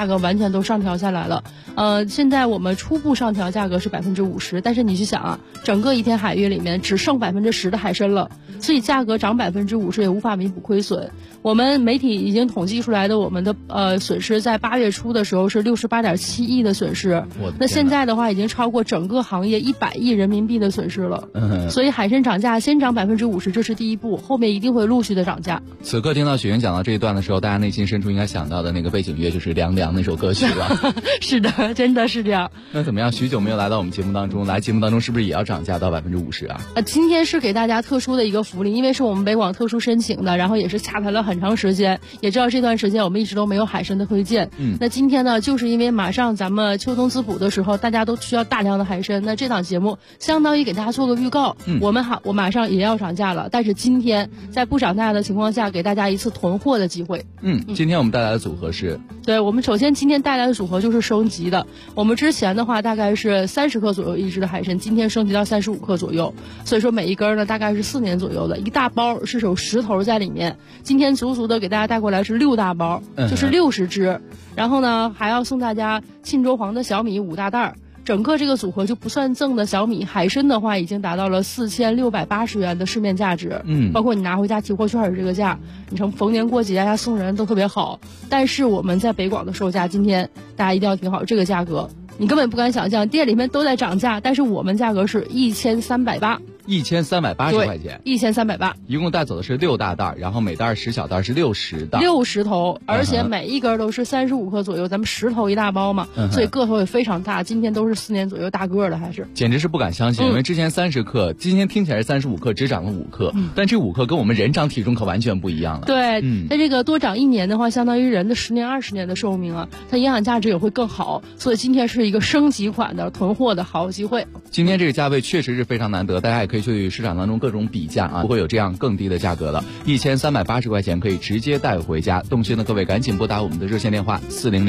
格完全都上调下来了。现在我们初步上调价格是50%，但是你去想啊，整个一天海域里面只剩10%的海参了，所以价格涨50%也无法弥补亏损。我们媒体已经统计出来的，我们的损失在8月初的时候是68.7亿的损失，那现在的话已经超过整个行业100亿人民币的损失了。所以海参涨价先涨50%，这是第一步，后面一定会陆续的涨价。 此刻听到雪云讲到这一段的时候，大家内心深处应该想到的那个背景乐就是《凉凉》那首歌曲了。 是的，真的是这样。 那怎么样？许久没有来到我们节目当中，来节目当中是不是也要涨价到50%啊？ 今天是给大家特殊的一个福利，因为是我们北广特殊申请的，然后也是下台了很长时间，也知道这段时间我们一直都没有海参的推荐。那今天呢，就是因为马上咱们秋冬滋补的时候，大家都需要大量的海参，那这档节目相当于给大家做个预告。我马上也要涨价了，但是今天在不涨价的情况下，给大家一次囤货的机会。 今天我们带来的组合是？ 对，我们首先今天带来的组合就是升级的。我们之前的话大概是30克左右一只的海参，今天升级到35克左右，所以说每一根呢大概是4年左右的，一大包是有10头在里面。今天足足的给大家带过来是6大包，就是60只。然后呢还要送大家沁州黄的小米5大袋。整个这个组合就不算赠的小米，海参的话已经达到了4680元的市面价值，包括你拿回家提货券是这个价，你从逢年过节呀送人都特别好。但是我们在北广的售价，今天大家一定要听好这个价格，你根本不敢想象，店里面都在涨价，但是我们价格是1380，1380 块钱 ，1380， 一共带走的是6大袋，然后每袋10小袋是60袋 ，60头，而且每一根都是35克左右，咱们10头一大包嘛，所以个头也非常大。今天都是4年左右大个的，还是简直是不敢相信，因为之前30克，今天听起来是35克，只涨了5克，但这5克跟我们人长体重可完全不一样了。 对，那这个多长1年的话，相当于人的10年20年的寿命啊，它营养价值也会更好，所以今天是一个升级款的囤货的好机会。 今天这个价位确实是非常难得，大家也可以去市场当中各种比价啊，不会有这样更低的价格了，1380块钱可以直接带回家。动心的各位赶紧拨打我们的热线电话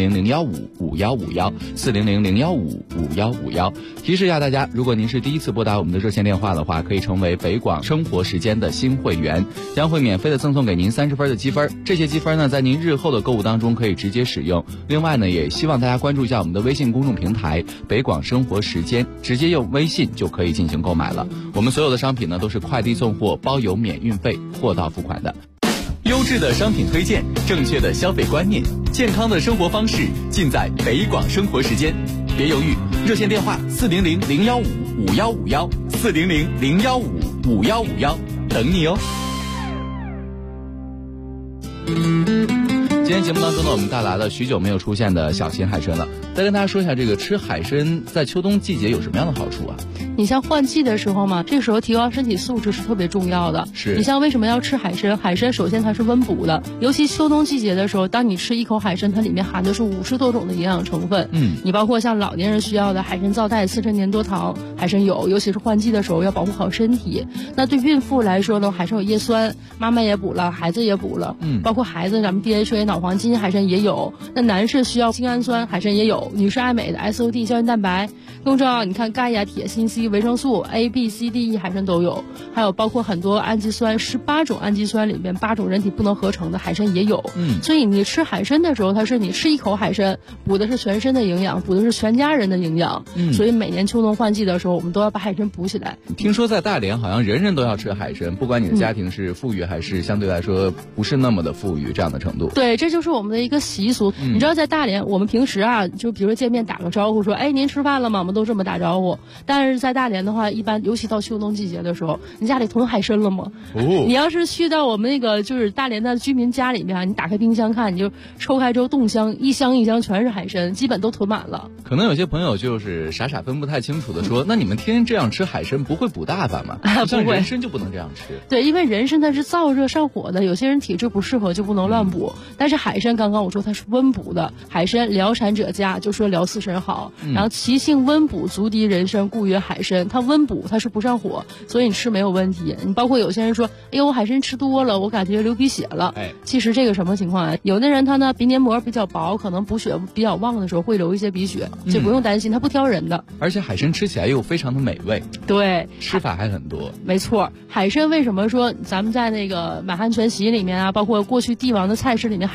400-015-5151，400-015-5151。提示一下大家，如果您是第一次拨打我们的热线电话的话，可以成为北广生活时间的新会员，将会免费的赠送给您30分的积分。这些积分呢，在您日后的购物当中可以直接使用。另外呢，也希望大家关注一下我们的微信公众平台北广生活时间，直接用微信就可以进行购买了。我们所有的商品呢都是快递送货，包邮免运费，货到付款的。 优质的商品推荐，正确的消费观念，健康的生活方式，尽在北广生活时间。别犹豫，热线电话400-015-5151，400-015-5151，等你哦。 今天节目当中呢，我们带来了许久没有出现的小型海参了。再跟大家说一下，这个吃海参在秋冬季节有什么样的好处啊？ 你像换季的时候嘛，这个时候提高身体素质是特别重要的。 是你像为什么要吃海参？海参首先它是温补的，尤其秋冬季节的时候，当你吃一口海参，它里面含的是50多种的营养成分。你包括像老年人需要的海参皂苷、刺身粘多糖，海参有，尤其是换季的时候要保护好身体。那对孕妇来说呢，海参有叶酸，妈妈也补了，孩子也补了。包括孩子咱们 DHA 脑黄金海参也有。那男士需要精氨酸，海参也有。女士爱美的 SOD 胶原蛋白，更重要，你看钙呀、铁、锌、C、维生素 A、B、C、D、E 海参都有，还有包括很多氨基酸，18种氨基酸里面8种人体不能合成的海参也有。所以你吃海参的时候，它是你吃一口海参，补的是全身的营养，补的是全家人的营养。所以每年秋冬换季的时候，我们都要把海参补起来。 听说在大连好像人人都要吃海参，不管你的家庭是富裕还是相对来说不是那么的富裕这样的程度。 对，这就是我们的一个习俗。你知道在大连，我们平时啊，就比如说见面打个招呼说，哎，您吃饭了吗？我们都这么打招呼。但是在大连的话，一般尤其到秋冬季节的时候，你家里囤海参了吗？你要是去到我们那个就是大连的居民家里面，你打开冰箱看，你就抽开之后冻箱，一箱一箱全是海参，基本都囤满了。 可能有些朋友就是傻傻分不太清楚的说，那你们天天这样吃海参不会补大发吗？像人参就不能这样吃。 对，因为人参它是燥热上火的，有些人体质不适合就不能乱补。但是海参刚刚我说它是温补的，海参疗产者佳，就说疗四神好。然后其性温补，足敌人参，故曰海参。它温补，它是不上火，所以你吃没有问题。你包括有些人说，哎呦，我海参吃多了，我感觉流鼻血了。其实这个什么情况啊？有的人他呢鼻黏膜比较薄，可能补血比较旺的时候会流一些鼻血，就不用担心，它不挑人的。 而且海参吃起来又非常的美味。 对， 吃法还很多。 没错，海参为什么说咱们在那个满汉全席里面啊，包括过去帝王的菜式里面，海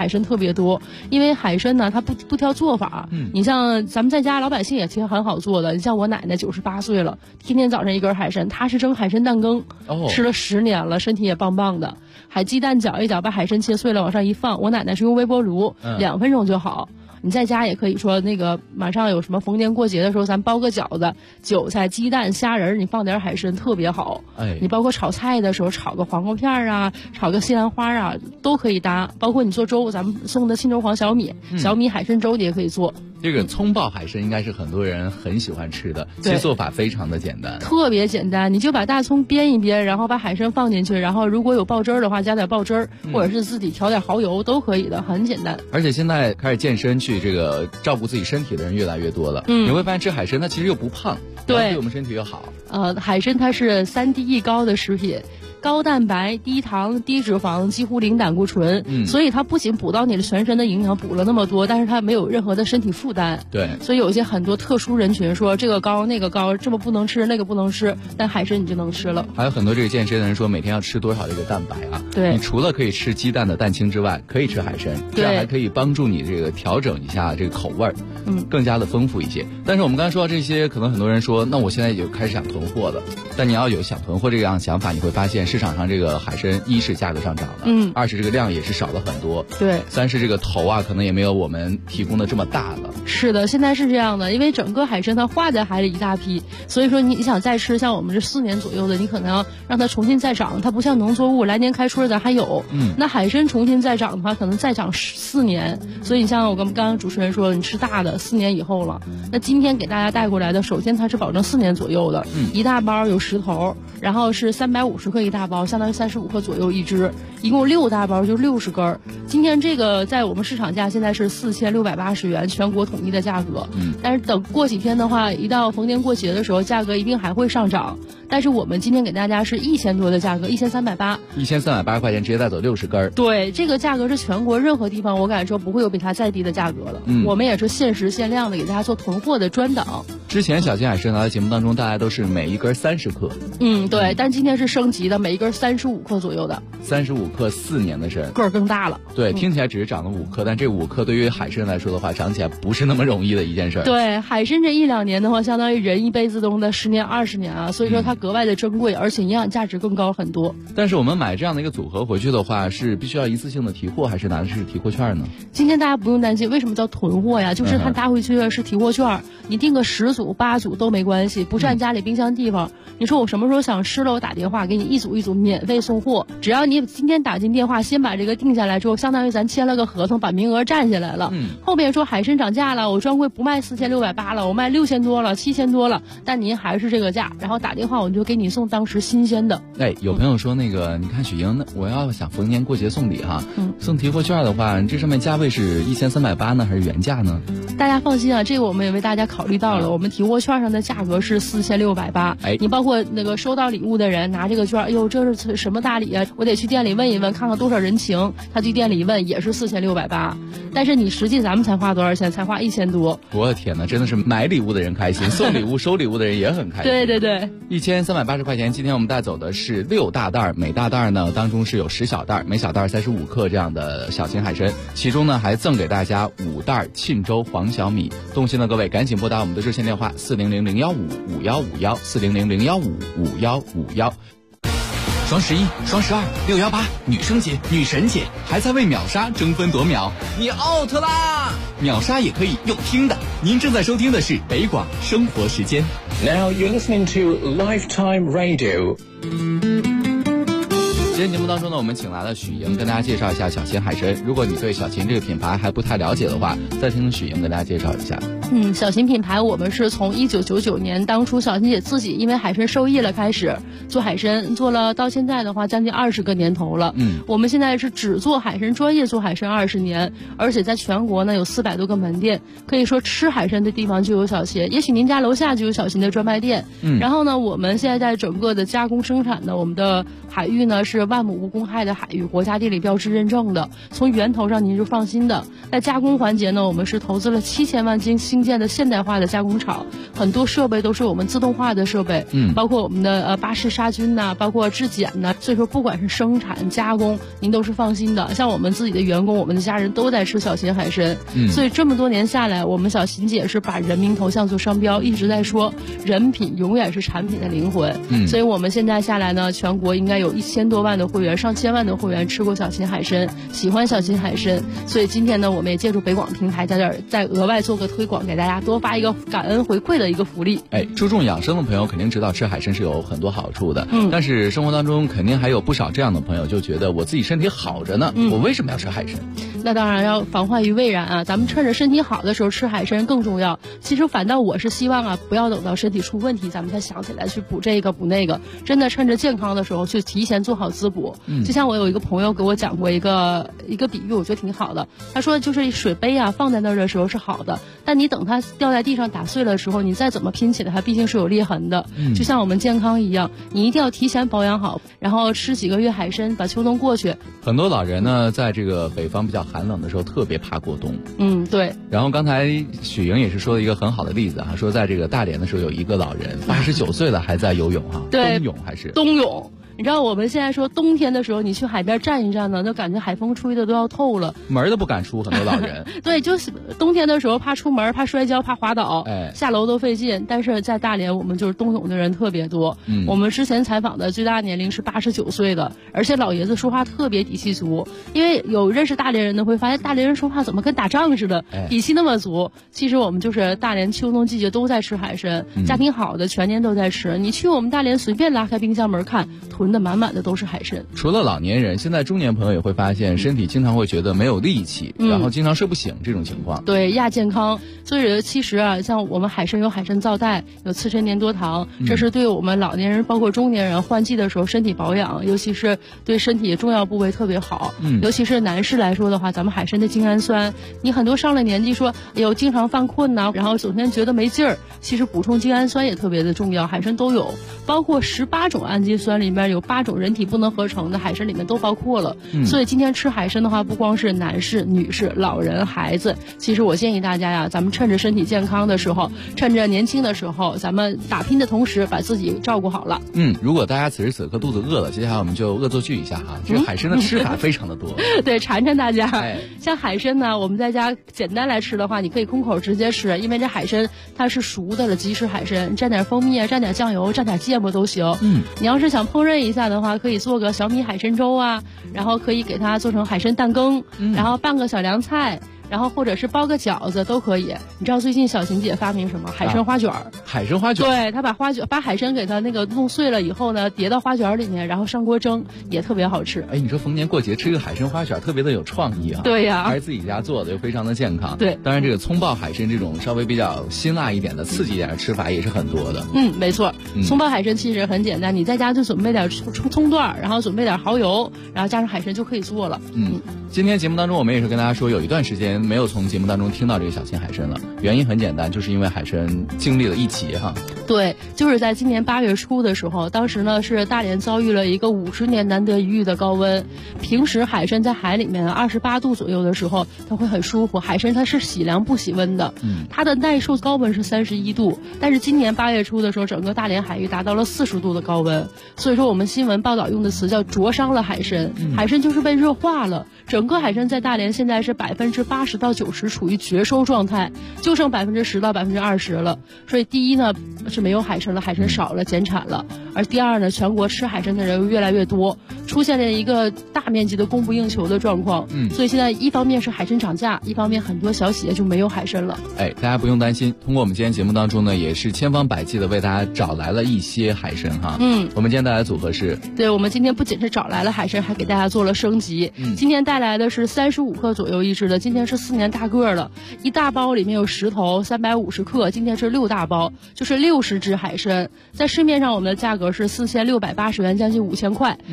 海参特别多，因为海参呢它不挑做法，你像咱们在家老百姓也其实很好做的，你像我奶奶98岁了，天天早上一根海参，她是蒸海参蛋羹，吃了10年了，身体也棒棒的。海鸡蛋搅一搅，把海参切碎了往上一放，我奶奶是用微波炉，2分钟就好。你在家也可以说那个马上有什么逢年过节的时候，咱包个饺子，韭菜、鸡蛋、虾仁，你放点海参特别好。你包括炒菜的时候，炒个黄瓜片啊，炒个西兰花啊，都可以搭。包括你做粥，咱们送的青州黄小米，小米海参粥你也可以做。 这个葱爆海参应该是很多人很喜欢吃的，其实做法非常的简单， 特别简单。你就把大葱煸一煸，然后把海参放进去，然后如果有爆汁儿的话，加点爆汁儿，或者是自己调点蚝油都可以的，很简单。 而且现在开始健身去这个照顾自己身体的人越来越多了，你会发现吃海参它其实又不胖，对我们身体又好。 海参它是3低1高的食品。高蛋白、低糖、低脂肪，几乎零胆固醇，所以它不仅补到你的全身的营养，补了那么多，但是它没有任何的身体负担。 对， 所以有些很多特殊人群说这个高那个高，这么不能吃那个不能吃，但海参你就能吃了。 还有很多这个健身的人说每天要吃多少这个蛋白啊？ 对， 你除了可以吃鸡蛋的蛋清之外，可以吃海参，这样还可以帮助你这个调整一下这个口味儿，更加的丰富一些。但是我们刚才说到这些，可能很多人说，那我现在也开始想囤货了。但你要有想囤货这样想法，你会发现市场上这个海参一是价格上涨了，2是这个量也是少了很多， 对 ，3是这个头啊可能也没有我们提供的这么大了。 是的，现在是这样的，因为整个海参它化在海里一大批，所以说你想再吃，像我们这4年左右的，你可能要让它重新再长，它不像农作物来年开春咱还有，那海参重新再长的话，可能再长4年，所以你像我刚刚主持人说，你吃大的4年以后了，那今天给大家带过来的，首先它是保证4年左右的，一大包有10头，然后是350克一大包，相当于35克左右一只，一共6大包就60根。今天这个在我们市场价现在是4680元，全国统一的价格。但是等过几天的话，一到逢年过节的时候，价格一定还会上涨。但是我们今天给大家是1000多的价格，1380，1380 块钱直接带走60根。 对，这个价格是全国任何地方我敢说不会有比它再低的价格了。我们也是限时限量的给大家做囤货的专档。 之前小金海参来的节目当中，大家都是每一根30克。 对，但今天是升级的，每一根35克左右的。 35克4年的参， 个儿更大了。 对，听起来只是长了5克，但这5克对于海参来说的话，长起来不是那么容易的一件事。 对，海参这1-2年的话，相当于人一辈子中的10年20年啊，所以说它格外的珍贵，而且营养价值更高很多。 但是我们买这样的一个组合回去的话，是必须要一次性的提货，还是拿的是提货券呢？ 今天大家不用担心，为什么叫囤货呀？就是它拿回去的是提货券，你订个10组8组都没关系，不占家里冰箱地方。你说我什么时候想吃了，我打电话给你一组一组免费送货，只要你今天打进电话，先把这个定下来之后，相当于咱签了个合同，把名额占下来了。后面说海参涨价了，我专柜不卖4680了，我卖6000多了，7000多了，但您还是这个价，然后打电话我就给你送当时新鲜的。 有朋友说那个，你看许莹，我要想逢年过节送礼哈，送提货券的话，这上面价位是1380呢，还是原价呢？ 大家放心啊，这个我们也为大家考虑到了，我们提货券上的价格是4680。你包括那个收到礼物的人拿这个券，哎呦，这是什么大礼啊？我得去店里问一问，看看多少人情。他去店里一问，也是4680。但是你实际咱们才花多少钱？才花1000多。 我的天哪，真的是买礼物的人开心，送礼物收礼物的人也很开心。 对对对 ，1380块钱。今天我们带走的是6大袋，每大袋呢当中是有10小袋，每小袋35克这样的小型海参，其中呢还赠给大家5袋沁州黄小米。动心的各位赶紧拨打我们的热线电话400-015-5151，400-015-5151。 双11、双12、618，女生节、女神节，还在为秒杀争分夺秒，你 out 啦！秒杀也可以用听的。您正在收听的是北广生活时间。 Now you're listening to Lifetime Radio。 今天节目当中呢，我们请来了许莹跟大家介绍一下小秦海参。如果你对小秦这个品牌还不太了解的话，再听许莹跟大家介绍一下。 小秦品牌我们是从1999年当初小秦姐自己因为海参受益了开始做海参，做了到现在的话将近20个年头了。我们现在是只做海参，专业做海参20年，而且在全国呢有400多个门店，可以说吃海参的地方就有小秦，也许您家楼下就有小秦的专卖店。然后呢，我们现在在整个的加工生产呢，我们的海域呢是万亩无公害的海域，国家地理标志认证的，从源头上您是放心的。在加工环节呢，我们是投资了7000万斤新建的现代化的加工厂，很多设备都是我们自动化的设备，包括我们的巴氏杀菌呐，包括质检呐，所以说不管是生产加工，您都是放心的。像我们自己的员工，我们的家人都在吃小秦海参，所以这么多年下来，我们小秦姐是把人民头像做商标，一直在说人品永远是产品的灵魂。所以我们现在下来呢，全国应该有1000多万的会员，上千万的会员吃过小秦海参，喜欢小秦海参。所以今天呢，我们也借助北广平台在这儿再额外做个推广，给大家多发一个感恩回馈的一个福利。 注重养生的朋友肯定知道吃海参是有很多好处的，但是生活当中肯定还有不少这样的朋友就觉得我自己身体好着呢，我为什么要吃海参？ 那当然要防患于未然啊！咱们趁着身体好的时候吃海参更重要。其实反倒我是希望啊，不要等到身体出问题，咱们才想起来去补这个补那个。真的趁着健康的时候去提前做好滋补。就像我有一个朋友给我讲过一个比喻，我觉得挺好的。他说就是水杯啊放在那儿的时候是好的，但你等它掉在地上打碎了的时候，你再怎么拼起来，它毕竟是有裂痕的。就像我们健康一样，你一定要提前保养好，然后吃几个月海参，把秋冬过去。 很多老人呢，在这个北方比较寒冷的时候，特别怕过冬。 对。 然后刚才许莹也是说了一个很好的例子啊，说在这个大连的时候，有一个老人89岁了还在游泳哈， 对， 冬泳还是冬泳。你知道我们现在说冬天的时候，你去海边站一站呢，就感觉海风吹的都要透了， 门都不敢出，很多老人。 对，就是冬天的时候怕出门，怕摔跤，怕滑倒，下楼都费劲。但是在大连，我们就是冬泳的人特别多。我们之前采访的最大年龄是89岁的，而且老爷子说话特别底气足。因为有认识大连人的会发现，大连人说话怎么跟打仗似的，底气那么足。其实我们就是大连秋冬季节都在吃海参，家庭好的全年都在吃。你去我们大连随便拉开冰箱门看，囤的满满的都是海参。 除了老年人，现在中年朋友也会发现身体经常会觉得没有力气，然后经常睡不醒这种情况。 对，亚健康。所以其实啊，像我们海参有海参皂苷，有刺参粘多糖，这是对我们老年人包括中年人换季的时候身体保养，尤其是对身体重要部位特别好。尤其是男士来说的话，咱们海参的精氨酸，你很多上了年纪说哎呦经常犯困呐，然后整天觉得没劲儿，其实补充精氨酸也特别的重要，海参都有，包括18种氨基酸里面有8种人体不能合成的，海参里面都包括了。所以今天吃海参的话，不光是男士、女士、老人、孩子，其实我建议大家呀，咱们趁着身体健康的时候，趁着年轻的时候，咱们打拼的同时把自己照顾好了。 如果大家此时此刻肚子饿了，接下来我们就恶作剧一下哈，这个海参的吃法非常的多。 对，馋馋大家。像海参呢，我们在家简单来吃的话，你可以空口直接吃，因为这海参它是熟的了，即食海参，蘸点蜂蜜啊，蘸点酱油，蘸点芥末都行。你要是想烹饪一下的话，可以做个小米海参粥啊，然后可以给它做成海参蛋羹，然后拌个小凉菜，然后或者是包个饺子都可以。你知道最近小琴姐发明什么？海参花卷。 海参花卷。 对，她把海参给它那个弄碎了以后呢，叠到花卷里面，然后上锅蒸，也特别好吃。 你说逢年过节吃个海参花卷，特别的有创意啊。 对呀， 还是自己家做的，又非常的健康。 对， 当然这个葱爆海参这种稍微比较辛辣一点的、刺激一点的吃法也是很多的。 没错。葱爆海参其实很简单，你在家就准备点葱段，然后准备点蚝油，然后加上海参就可以做了。 今天节目当中我们也是跟大家说，有一段时间没有从节目当中听到这个小秦海参了，原因很简单，就是因为海参经历了一劫哈。 对，就是在今年8月初的时候，当时呢是大连遭遇了一个50年难得一遇的高温。平时海参在海里面28度左右的时候，它会很舒服。海参它是喜凉不喜温的，它的耐受高温是31度，但是今年8月初的时候，整个大连海域达到了40度的高温。所以说我们新闻报道用的词叫灼伤了海参，海参就是被热化了。整个海参在大连现在是80%到90%处于绝收状态，就剩10%到20%了。所以第一呢是没有海参了，海参少了，减产了。而第二呢，全国吃海参的人越来越多，出现了一个大面积的供不应求的状况。所以现在一方面是海参涨价，一方面很多小企业就没有海参了。 大家不用担心，通过我们今天节目当中呢，也是千方百计的为大家找来了一些海参哈。我们今天带来的组合是， 对，我们今天不仅是找来了海参，还给大家做了升级。今天带来的是35克左右一只的，今天是4年大个了，一大包里面有10头，350克，今天是6大包，就是60只海参。在市面上我们的价格是4680元，将近5000块。但是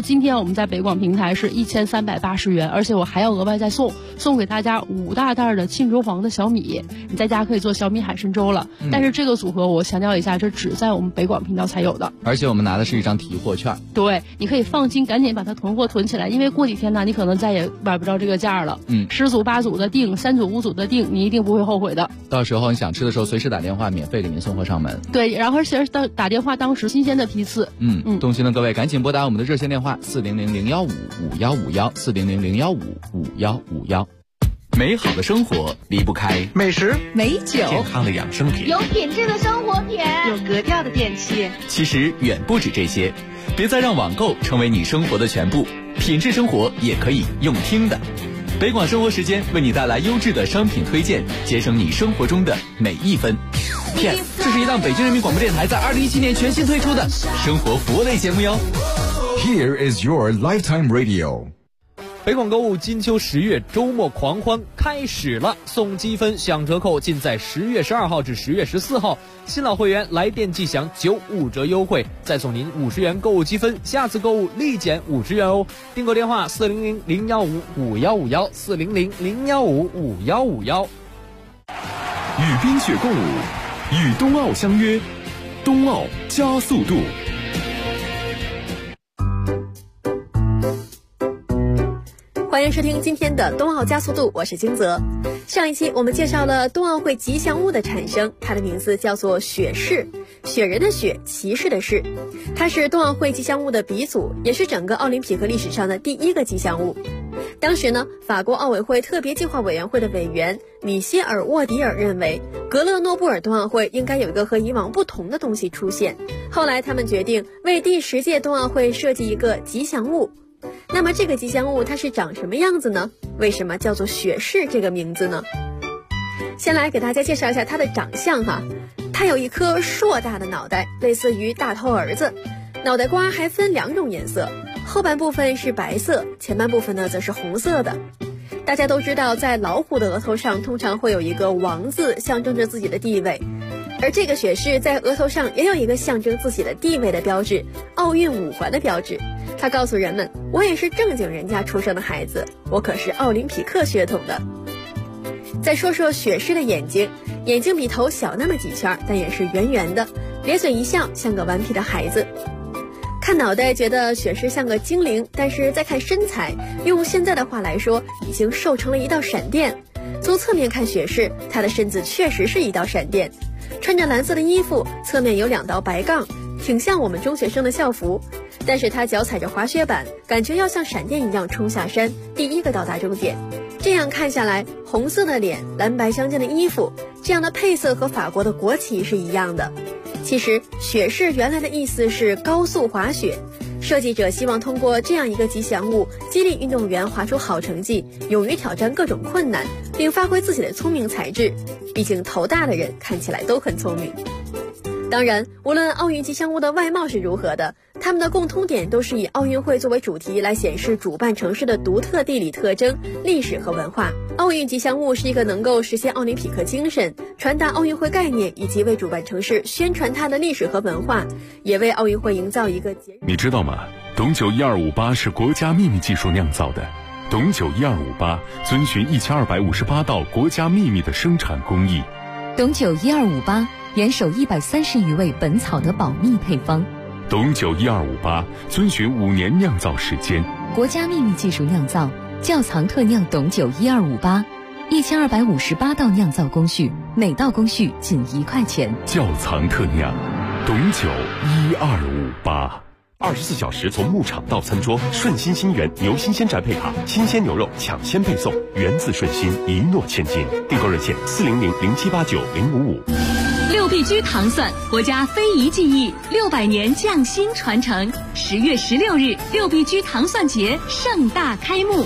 是今天我们在北广平台是1380元，而且我还要额外再送给大家5大袋的沁州黄的小米，你在家可以做小米海参粥了。但是这个组合我强调一下，这只在我们北广频道才有的， 而且我们拿的是一张提货券。 对，你可以放心，赶紧把它囤货囤起来，因为过几天呢，你可能再也买不着这个价了。10组8组的订，3组5组的订，你一定不会后悔的。 到时候你想吃的时候，随时打电话，免费给您送货上门。 对，然后而且打电话当时新鲜的批次。 动心的各位赶紧拨打我们的热线电话400-015-5151，400-015-5151。 美好的生活离不开美食、 美酒、 健康的养生品、 有品质的生活品、 有格调的电器。 其实远不止这些，别再让网购成为你生活的全部，品质生活也可以用听的。北广生活时间为你带来优质的商品推荐，节省你生活中的每一分。P.S. 这是一档北京人民广播电台在2017年全新推出的生活服务类节目哟。 Here is your lifetime radio。 北广购物金秋10月周末狂欢开始了，送积分享折扣尽在10月12号至10月14号，新老会员来电即享95折优惠，再送您50元购物积分，下次购物立减50元哦。订购电话400-015-5151，400-015-5151。 与冰雪共舞，与冬奥相约，冬奥加速度。 欢迎收听今天的冬奥加速度，我是金泽。上一期我们介绍了冬奥会吉祥物的产生，它的名字叫做雪士，雪人的雪，骑士的士。它是冬奥会吉祥物的鼻祖，也是整个奥林匹克历史上的第一个吉祥物。当时呢，法国奥委会特别计划委员会的委员米歇尔·沃迪尔认为，格勒诺布尔冬奥会应该有一个和以往不同的东西出现。后来他们决定为第10届冬奥会设计一个吉祥物。那么这个吉祥物它是长什么样子呢？为什么叫做雪士这个名字呢？先来给大家介绍一下它的长相哈。它有一颗硕大的脑袋，类似于大头儿子，脑袋瓜还分2种颜色，后半部分是白色，前半部分呢则是红色的。大家都知道，在老虎的额头上通常会有一个王字，象征着自己的地位，而这个雪士在额头上也有一个象征自己的地位的标志，奥运5环的标志。他告诉人们，我也是正经人家出生的孩子，我可是奥林匹克血统的。再说说雪士的眼睛，眼睛比头小那么几圈，但也是圆圆的，咧嘴一笑，像个顽皮的孩子。看脑袋觉得雪士像个精灵，但是再看身材，用现在的话来说，已经瘦成了一道闪电。从侧面看雪士，他的身子确实是一道闪电，穿着蓝色的衣服，侧面有2道白杠，挺像我们中学生的校服。但是他脚踩着滑雪板，感觉要像闪电一样冲下山，第一个到达终点。这样看下来，红色的脸，蓝白相间的衣服，这样的配色和法国的国旗是一样的。其实雪士原来的意思是高速滑雪，设计者希望通过这样一个吉祥物，激励运动员滑出好成绩，勇于挑战各种困难，并发挥自己的聪明才智。毕竟头大的人看起来都很聪明。当然，无论奥运吉祥物的外貌是如何的，它们的共通点都是以奥运会作为主题来显示主办城市的独特地理特征、历史和文化。奥运吉祥物是一个能够实现奥林匹克精神、传达奥运会概念以及为主办城市宣传它的历史和文化，也为奥运会营造一个你知道吗？董酒1258是国家秘密技术酿造的。董酒1258遵循1258道国家秘密的生产工艺。 董酒1258严守130余位本草的保密配方。 董酒1258遵循5年酿造时间， 国家秘密技术酿造，窖藏特酿董酒1258，1258道酿造工序，每道工序仅1块钱。 窖藏特酿，董酒1258。24小时从牧场到餐桌，顺心新源牛新鲜宅配卡，新鲜牛肉抢先配送，源自顺心，一诺千金。订购热线400-0789-055。 6必居糖蒜，国家非遗技艺600年匠心传承。10月16日，6必居糖蒜节盛大开幕。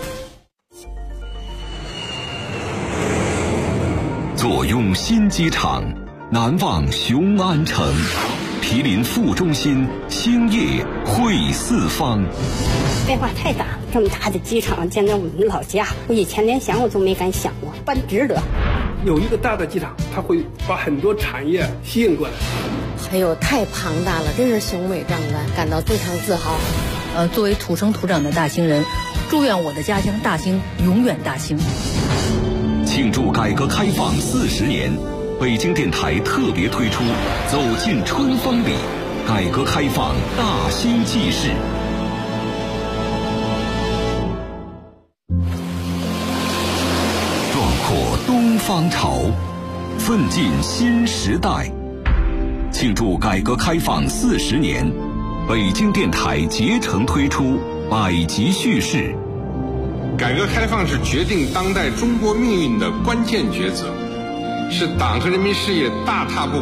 坐拥新机场，难忘雄安城。毗邻副中心，兴业汇四方。 变化太大，这么大的机场建在我们老家，我以前连想我都没敢想过，办值得。 有一个大的机场，它会把很多产业吸引过来。 哎呦，太庞大了，真是雄伟壮观，感到非常自豪。 作为土生土长的大兴人，祝愿我的家乡大兴永远大兴。 庆祝改革开放40年，北京电台特别推出《走进春风里》，改革开放大兴纪事。壮阔东方潮，奋进新时代。庆祝改革开放40年，北京电台竭诚推出百集叙事。 改革开放是决定当代中国命运的关键抉择，是党和人民事业大踏步